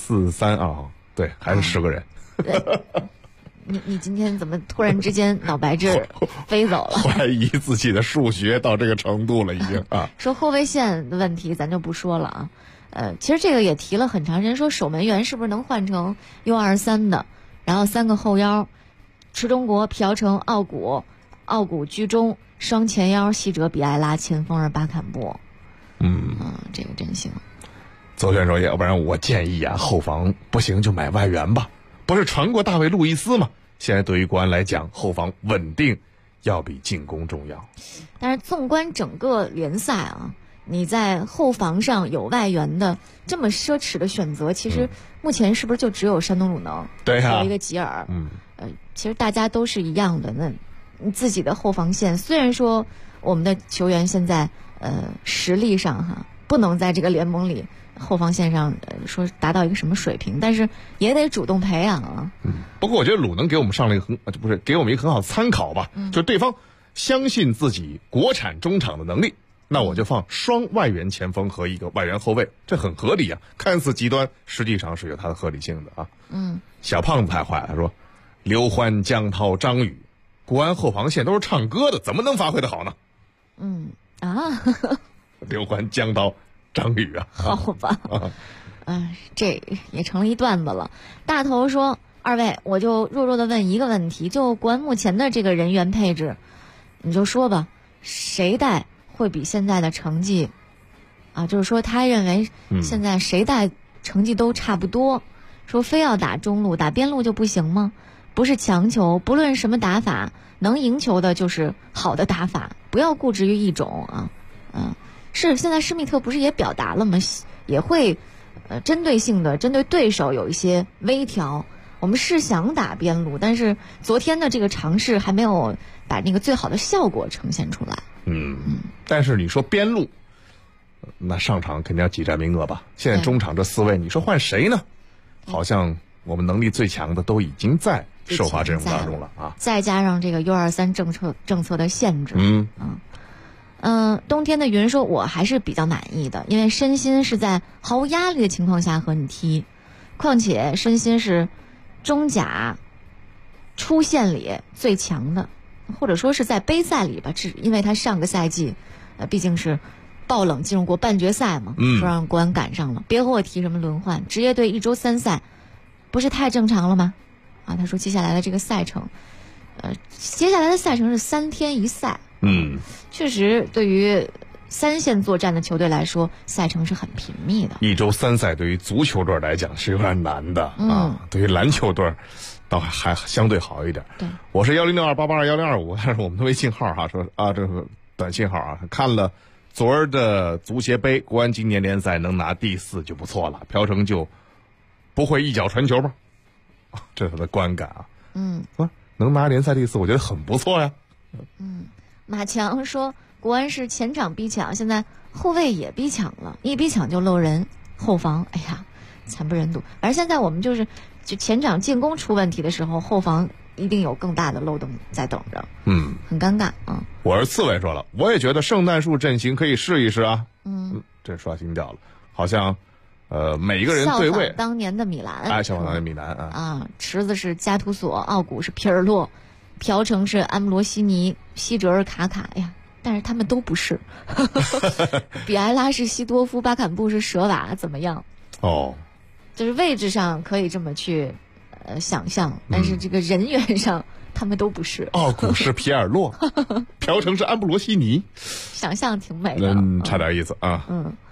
4-3-2，对，还是10个人。 你今天怎么突然之间脑白质飞走了？ 怀疑自己的数学到这个程度了，已经啊。 说后卫线的问题咱就不说了啊。其实这个也提了很长时间，说守门员是不是能换成 U23 的，然后3个后腰，池中国、皮姚成、奥古居中，双前腰西哲、比埃拉，前锋是巴坎布。这个阵型。 邹选说，要不然我建议啊，后防不行就买外援吧。不是传过大卫·路易斯吗？现在对于国安来讲，后防稳定要比进攻重要。 但是纵观整个联赛啊，你在后防上有外援的这么奢侈的选择，其实目前是不是就只有山东鲁能？ 对啊， 有一个吉尔。其实大家都是一样的。那你自己的后防线，虽然说我们的球员现在实力上不能在这个联盟里后防线上说达到一个什么水平，但是也得主动培养啊。 不过我觉得鲁能给我们上了一个给我们一个很好的参考吧，就是对方相信自己国产中场的能力，那我就放双外援前锋和一个外援后卫，这很合理啊。看似极端，实际上是有它的合理性的啊。小胖子太坏了，他说刘欢、江涛、张宇，国安后防线都是唱歌的，怎么能发挥的好呢？刘欢、江涛、张宇啊， 好吧。这也成了一段子了。大头说，二位，我就弱弱的问一个问题，就国安目前的这个人员配置，你就说吧，谁带会比现在的成绩就是说他认为现在谁带成绩都差不多，说非要打中路打边路就不行吗？不是强求，不论什么打法，能赢球的就是好的打法，不要固执于一种是现在施密特不是也表达了吗？也会针对性的针对对手有一些微调。我们是想打边路，但是昨天的这个尝试还没有把那个最好的效果呈现出来。 但是你说边路，那上场肯定要挤占名额吧？现在中场这4位，你说换谁呢？好像我们能力最强的都已经在首发阵容当中了啊。 再加上这个 U23 政策的限制。冬天的云说，我还是比较满意的，因为申鑫是在毫无压力的情况下和你踢，况且申鑫是中甲出线里最强的，或者说是在杯赛里吧，因为他上个赛季毕竟是爆冷进入过半决赛嘛，说让国安赶上了，别和我提什么轮换，职业队1周3赛不是太正常了吗？他说接下来的这个赛程接下来的赛程是3天1赛。确实对于 3线作战的球队来说，赛程是很频密的。 1周3赛对于足球队来讲是有点难的啊，对于篮球队倒还相对好一点。 对， 我是1062882125，但是我们的微信号哈说啊，这个短信号啊，看了昨儿的足协杯，国安今年联赛能拿第4就不错了，朴成就不会一脚传球吗？这是他的观感啊。能拿联赛第4，我觉得很不错呀。 马强说，国安是前场逼抢，现在后卫也逼抢了，一逼抢就漏人，后防哎呀惨不忍睹。反正现在我们就前场进攻出问题的时候，后防一定有更大的漏洞在等着。很尴尬啊。 我是刺猬说了，我也觉得圣诞树阵型可以试一试啊。这刷新掉了，好像每一个人对位。 当年的米兰， 效仿当年米兰池子是加图索，奥古是皮尔洛，朴成是安姆罗西尼，西哲是卡卡。哎呀，但是他们都不是。比埃拉是西多夫，巴坎布是舍瓦，怎么样？就是位置上可以这么去想象，但是这个人员上他们都不是。 奥古是皮尔洛，朴成是安布罗西尼， 想象挺美的， 差点意思啊。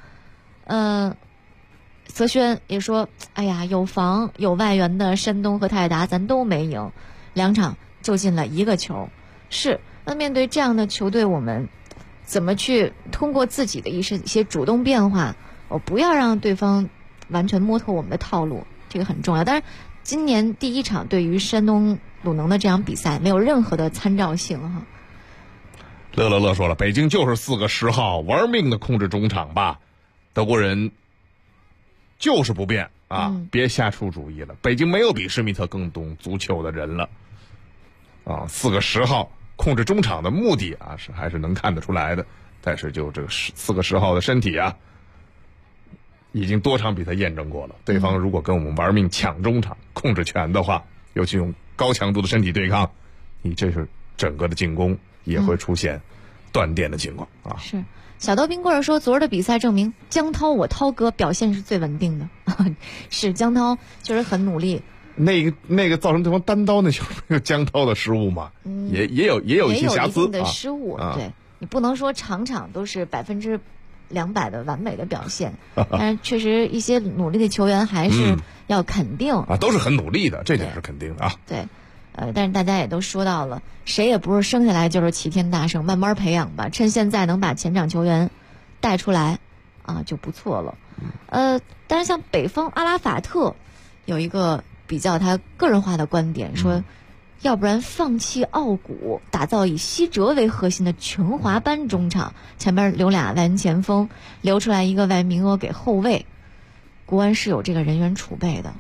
泽轩也说，哎呀，有防有外援的山东和泰达咱都没赢，2场就进了1个球。是，那面对这样的球队，我们怎么去通过自己的一些主动变化，不要让对方完全摸透我们的套路，这个很重要。但是今年第1场对于山东鲁能的这场比赛没有任何的参照性哈。 乐说了，北京就是4个10号，玩命的控制中场吧，德国人就是不变啊，别瞎出主意了。北京没有比施密特更懂足球的人了啊，4个10号控制中场的目的啊还是能看得出来的，但是就这个4个10号的身体啊，已经多场比赛验证过了。对方如果跟我们玩命抢中场、控制权的话，尤其用高强度的身体对抗，你这是整个的进攻也会出现断电的情况啊。 是。小刀冰棍说，昨儿的比赛证明江涛我涛哥表现是最稳定的。是，江涛确实很努力。 那个造成对方单刀那就是江涛的失误嘛，也有一些瑕疵的失误。对，你不能说场场都是200%的完美的表现，但是确实一些努力的球员还是要肯定都是很努力的，这点是肯定的啊。 对。但是大家也都说到了，谁也不是生下来就是齐天大圣，慢慢培养吧。趁现在能把前场球员带出来啊，就不错了。但是像北方阿拉法特有一个比较他个人化的观点，说要不然放弃奥古，打造以西哲为核心的全华班中场，前面留2外援前锋，留出来1个外名额给后卫。国安是有这个人员储备的。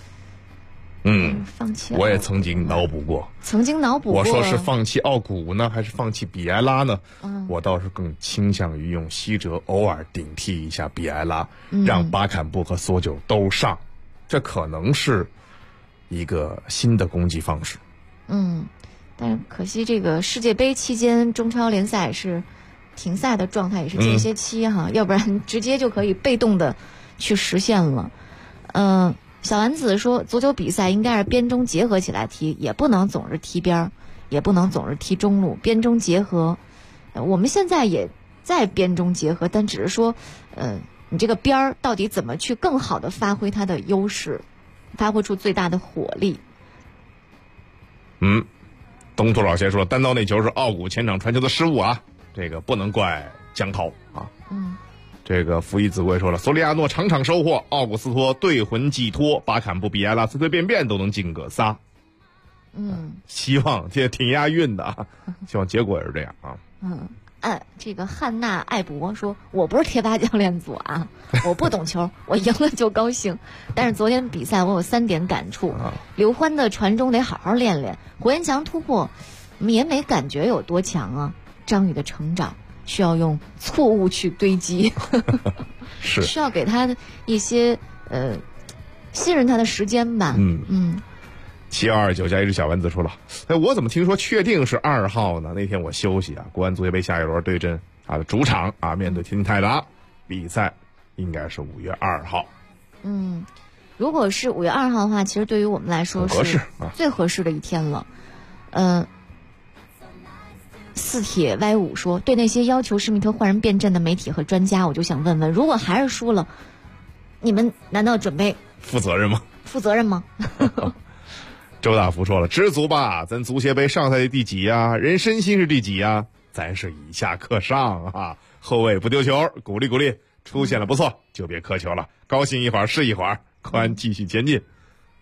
放弃。 我也曾经脑补过。我说是放弃奥古呢，还是放弃比埃拉呢？我倒是更倾向于用西哲偶尔顶替一下比埃拉，让巴坎布和索九都上，这可能是一个新的攻击方式。 但是可惜这个世界杯期间中超联赛是停赛的状态，也是间歇期哈，要不然直接就可以被动的去实现了。小丸子说，足球比赛应该是边中结合起来踢，也不能总是踢边，也不能总是踢中路，边中结合。我们现在也在边中结合，但只是说，你这个边儿到底怎么去更好的发挥它的优势，发挥出最大的火力。 东土老邪说，单刀那球是奥古前场传球的失误啊，这个不能怪江涛啊。这个福伊子贵说了，索里亚诺场场收获，奥古斯托对魂寄托，巴坎布、比埃拉随随便便都能进个仨。希望这挺押韵的啊，希望结果也是这样啊。 这个汉娜艾博说，我不是贴吧教练组啊，我不懂球，我赢了就高兴。但是昨天比赛我有3点感触。刘欢的传中得好好练练，胡延强突破也没感觉有多强啊。张宇的成长需要用错误去堆积， 是需要给他一些信任他的时间吧。 7229加一只小丸子说了，我怎么听说确定是2号呢？那天我休息啊，国安足协杯下一轮对阵的主场啊，面对天津泰达，比赛应该是5月2号。 如果是5月2号的话，其实对于我们来说是最合适的一天了。 四铁歪五说，对那些要求施密特换人变阵的媒体和专家，我就想问问，如果还是输了，你们难道准备负责任吗？周大福说了，知足吧，咱足协杯上赛季第几呀？人身心是第几呀？咱是以下克上啊，后卫不丢球，鼓励鼓励，出现了不错就别苛求了，高兴一会儿是一会儿，宽继续前进。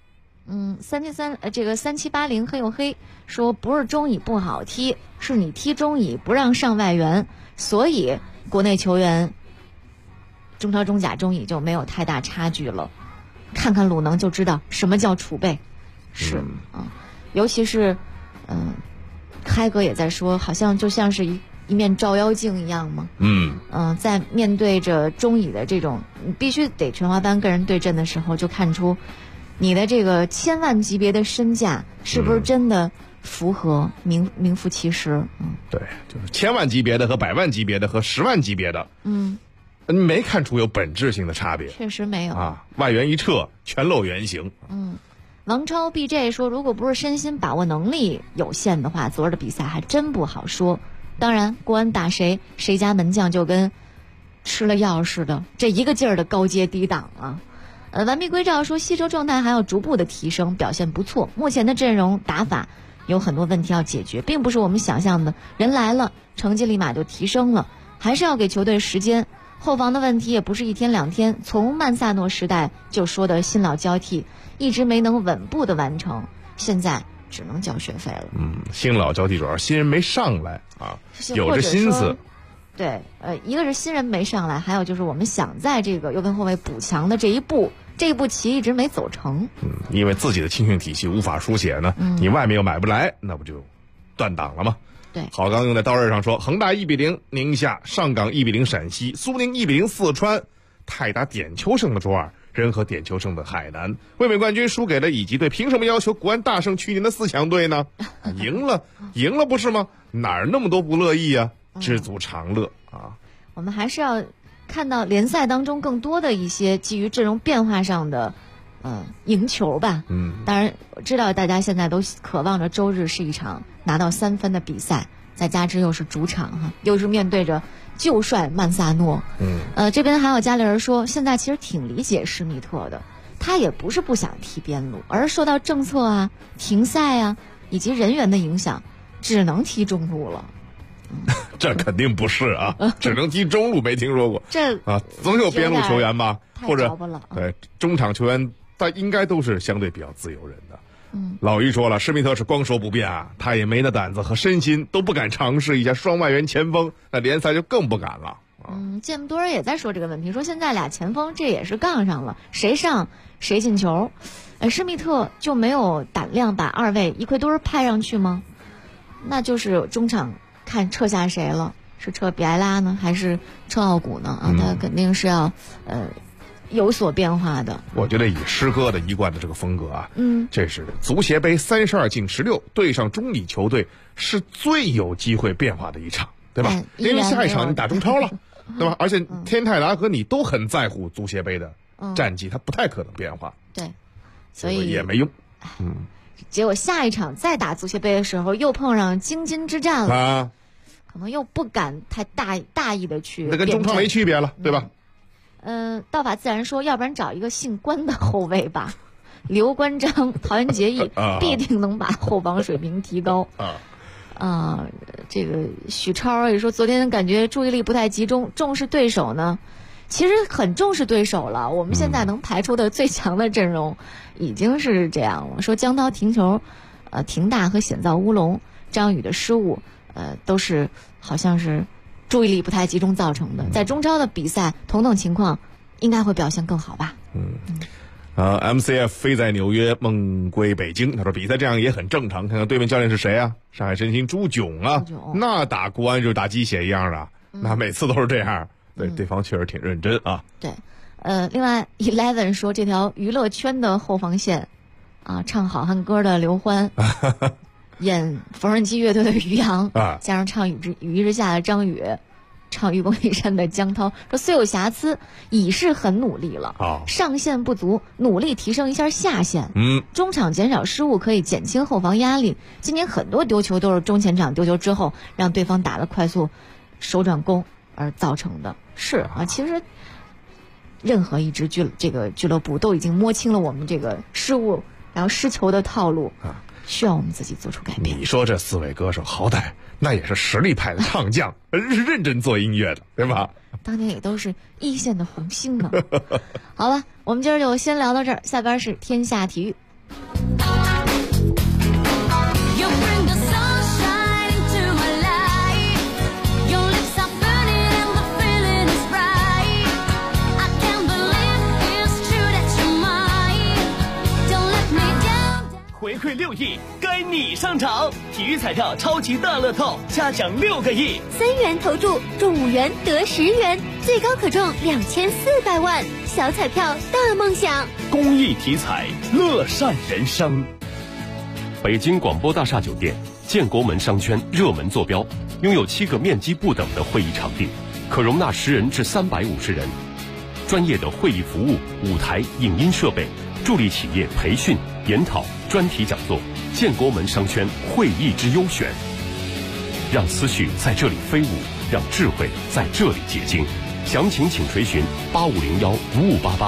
这个3780黑又黑说，不是中乙不好踢，是你踢中乙不让上外援，所以国内球员中超、中甲、中乙就没有太大差距了。看看鲁能就知道什么叫储备。是尤其是开哥也在说，好像就像是一面照妖镜一样嘛。在面对着中乙的这种你必须得全华班跟人对阵的时候，就看出你的这个千万级别的身价是不是真的符合名副其实。 对，就是千万级别的和百万级别的和10万级别的，没看出有本质性的差别。 确实没有啊，外援一撤全露原形。 王超 BJ 说，如果不是身心把握能力有限的话，昨儿的比赛还真不好说。当然国安打谁家门将就跟吃了药似的，这一个劲儿的高接低挡啊。完璧归赵说，西周状态还要逐步的提升，表现不错，目前的阵容打法有很多问题要解决，并不是我们想象的人来了成绩立马就提升了，还是要给球队时间。后防的问题也不是一天两天，从曼萨诺时代就说的新老交替，一直没能稳步的完成，现在只能交学费了。 新老交替主要新人没上来啊，有这心思。 对，一个是新人没上来，还有就是我们想在这个右边后卫补强的这一步棋一直没走成。 因为自己的青训体系无法书写呢，你外面又买不来，那不就断档了吗？ 对， 郝刚用在刀刃上说，恒大1-0宁夏，上港1-0陕西，苏宁1-0四川，泰达点球胜的卓尔，仁和点球胜的海南，卫冕冠军输给了乙级队，凭什么要求国安大胜去年的4强队呢？赢了不是吗？哪儿那么多不乐意啊？知足常乐啊！ 我们还是要看到联赛当中更多的一些基于阵容变化上的赢球吧。当然我知道大家现在都渴望着周日是一场拿到3分的比赛，再加之又是主场又是面对着旧帅曼萨诺。这边还有家里人说，现在其实挺理解施密特的，他也不是不想踢边路，而是受到政策啊、停赛啊以及人员的影响，只能踢中路了。 这肯定不是啊，只能踢中路没听说过。总有边路球员吧，或者对中场球员，他应该都是相对比较自由人的。老于说了，施密特是光说不变啊，他也没那胆子和身心，都不敢尝试一下双外援前锋，那联赛就更不敢了。 这么多人也在说这个问题，说现在俩前锋这也是杠上了，谁上谁进球。施密特就没有胆量把2位伊奎多尔派上去吗？那就是中场看撤下谁了，是撤比埃拉呢，还是撤奥古呢？他肯定是要有所变化的。 我觉得以师哥的一贯的这个风格啊，这是足协杯32进16对上中乙球队是最有机会变化的一场，对吧？因为下一场你打中超了，对吧？而且天泰达和你都很在乎足协杯的战绩，他不太可能变化。 对，所以也没用。 结果下一场再打足协杯的时候，又碰上京津之战了，可能又不敢太大意的去。 那跟中超没区别了，对吧？ 道法自然说，要不然找一个姓关的后卫吧，刘关张、陶渊结义，必定能把后防水平提高。这个许超也说，昨天感觉注意力不太集中，重视对手呢。其实很重视对手了，我们现在能排出的最强的阵容已经是这样了。说江涛停球，停大和险造乌龙，张宇的失误，都是好像是注意力不太集中造成的。在中超的比赛同等情况，应该会表现更好吧。 MCF 飞在纽约，梦归北京。他说比赛这样也很正常，看看对面教练是谁啊？上海申鑫朱炯啊，那打国安就打鸡血一样的，那每次都是这样。对方确实挺认真啊。 对，另外 Eleven 说，这条娱乐圈的后防线啊，唱好汉歌的刘欢，演缝纫机乐队的于洋，加上唱雨之下的张宇， 唱愚公移山的江涛说，虽有瑕疵，已是很努力了。上限不足，努力提升一下下限。中场减少失误可以减轻后防压力。今年很多丢球都是中前场丢球之后让对方打了快速手转攻而造成的。是啊，其实任何一支这个俱乐部都已经摸清了我们这个失误然后失球的套路，需要我们自己做出改变。 你说这4位歌手好歹那也是实力派的唱将，是认真做音乐的，对吧？ 当年也都是一线的红星呢。好了，我们今儿就先聊到这儿，下边是天下体育。 回馈6亿，该你上场！体育彩票超级大乐透，下奖6个亿 ，3元投注中5元得10元，最高可中2400万，小彩票大梦想。 公益体彩，乐善人生。 北京广播大厦酒店建国门商圈热门坐标，拥有7个面积不等的会议场地，可容纳10人至350人，专业的会议服务、舞台、影音设备，助力企业培训、研讨、专题讲座，建国门商圈会议之优选，让思绪在这里飞舞，让智慧在这里结晶。详情请垂询85015588。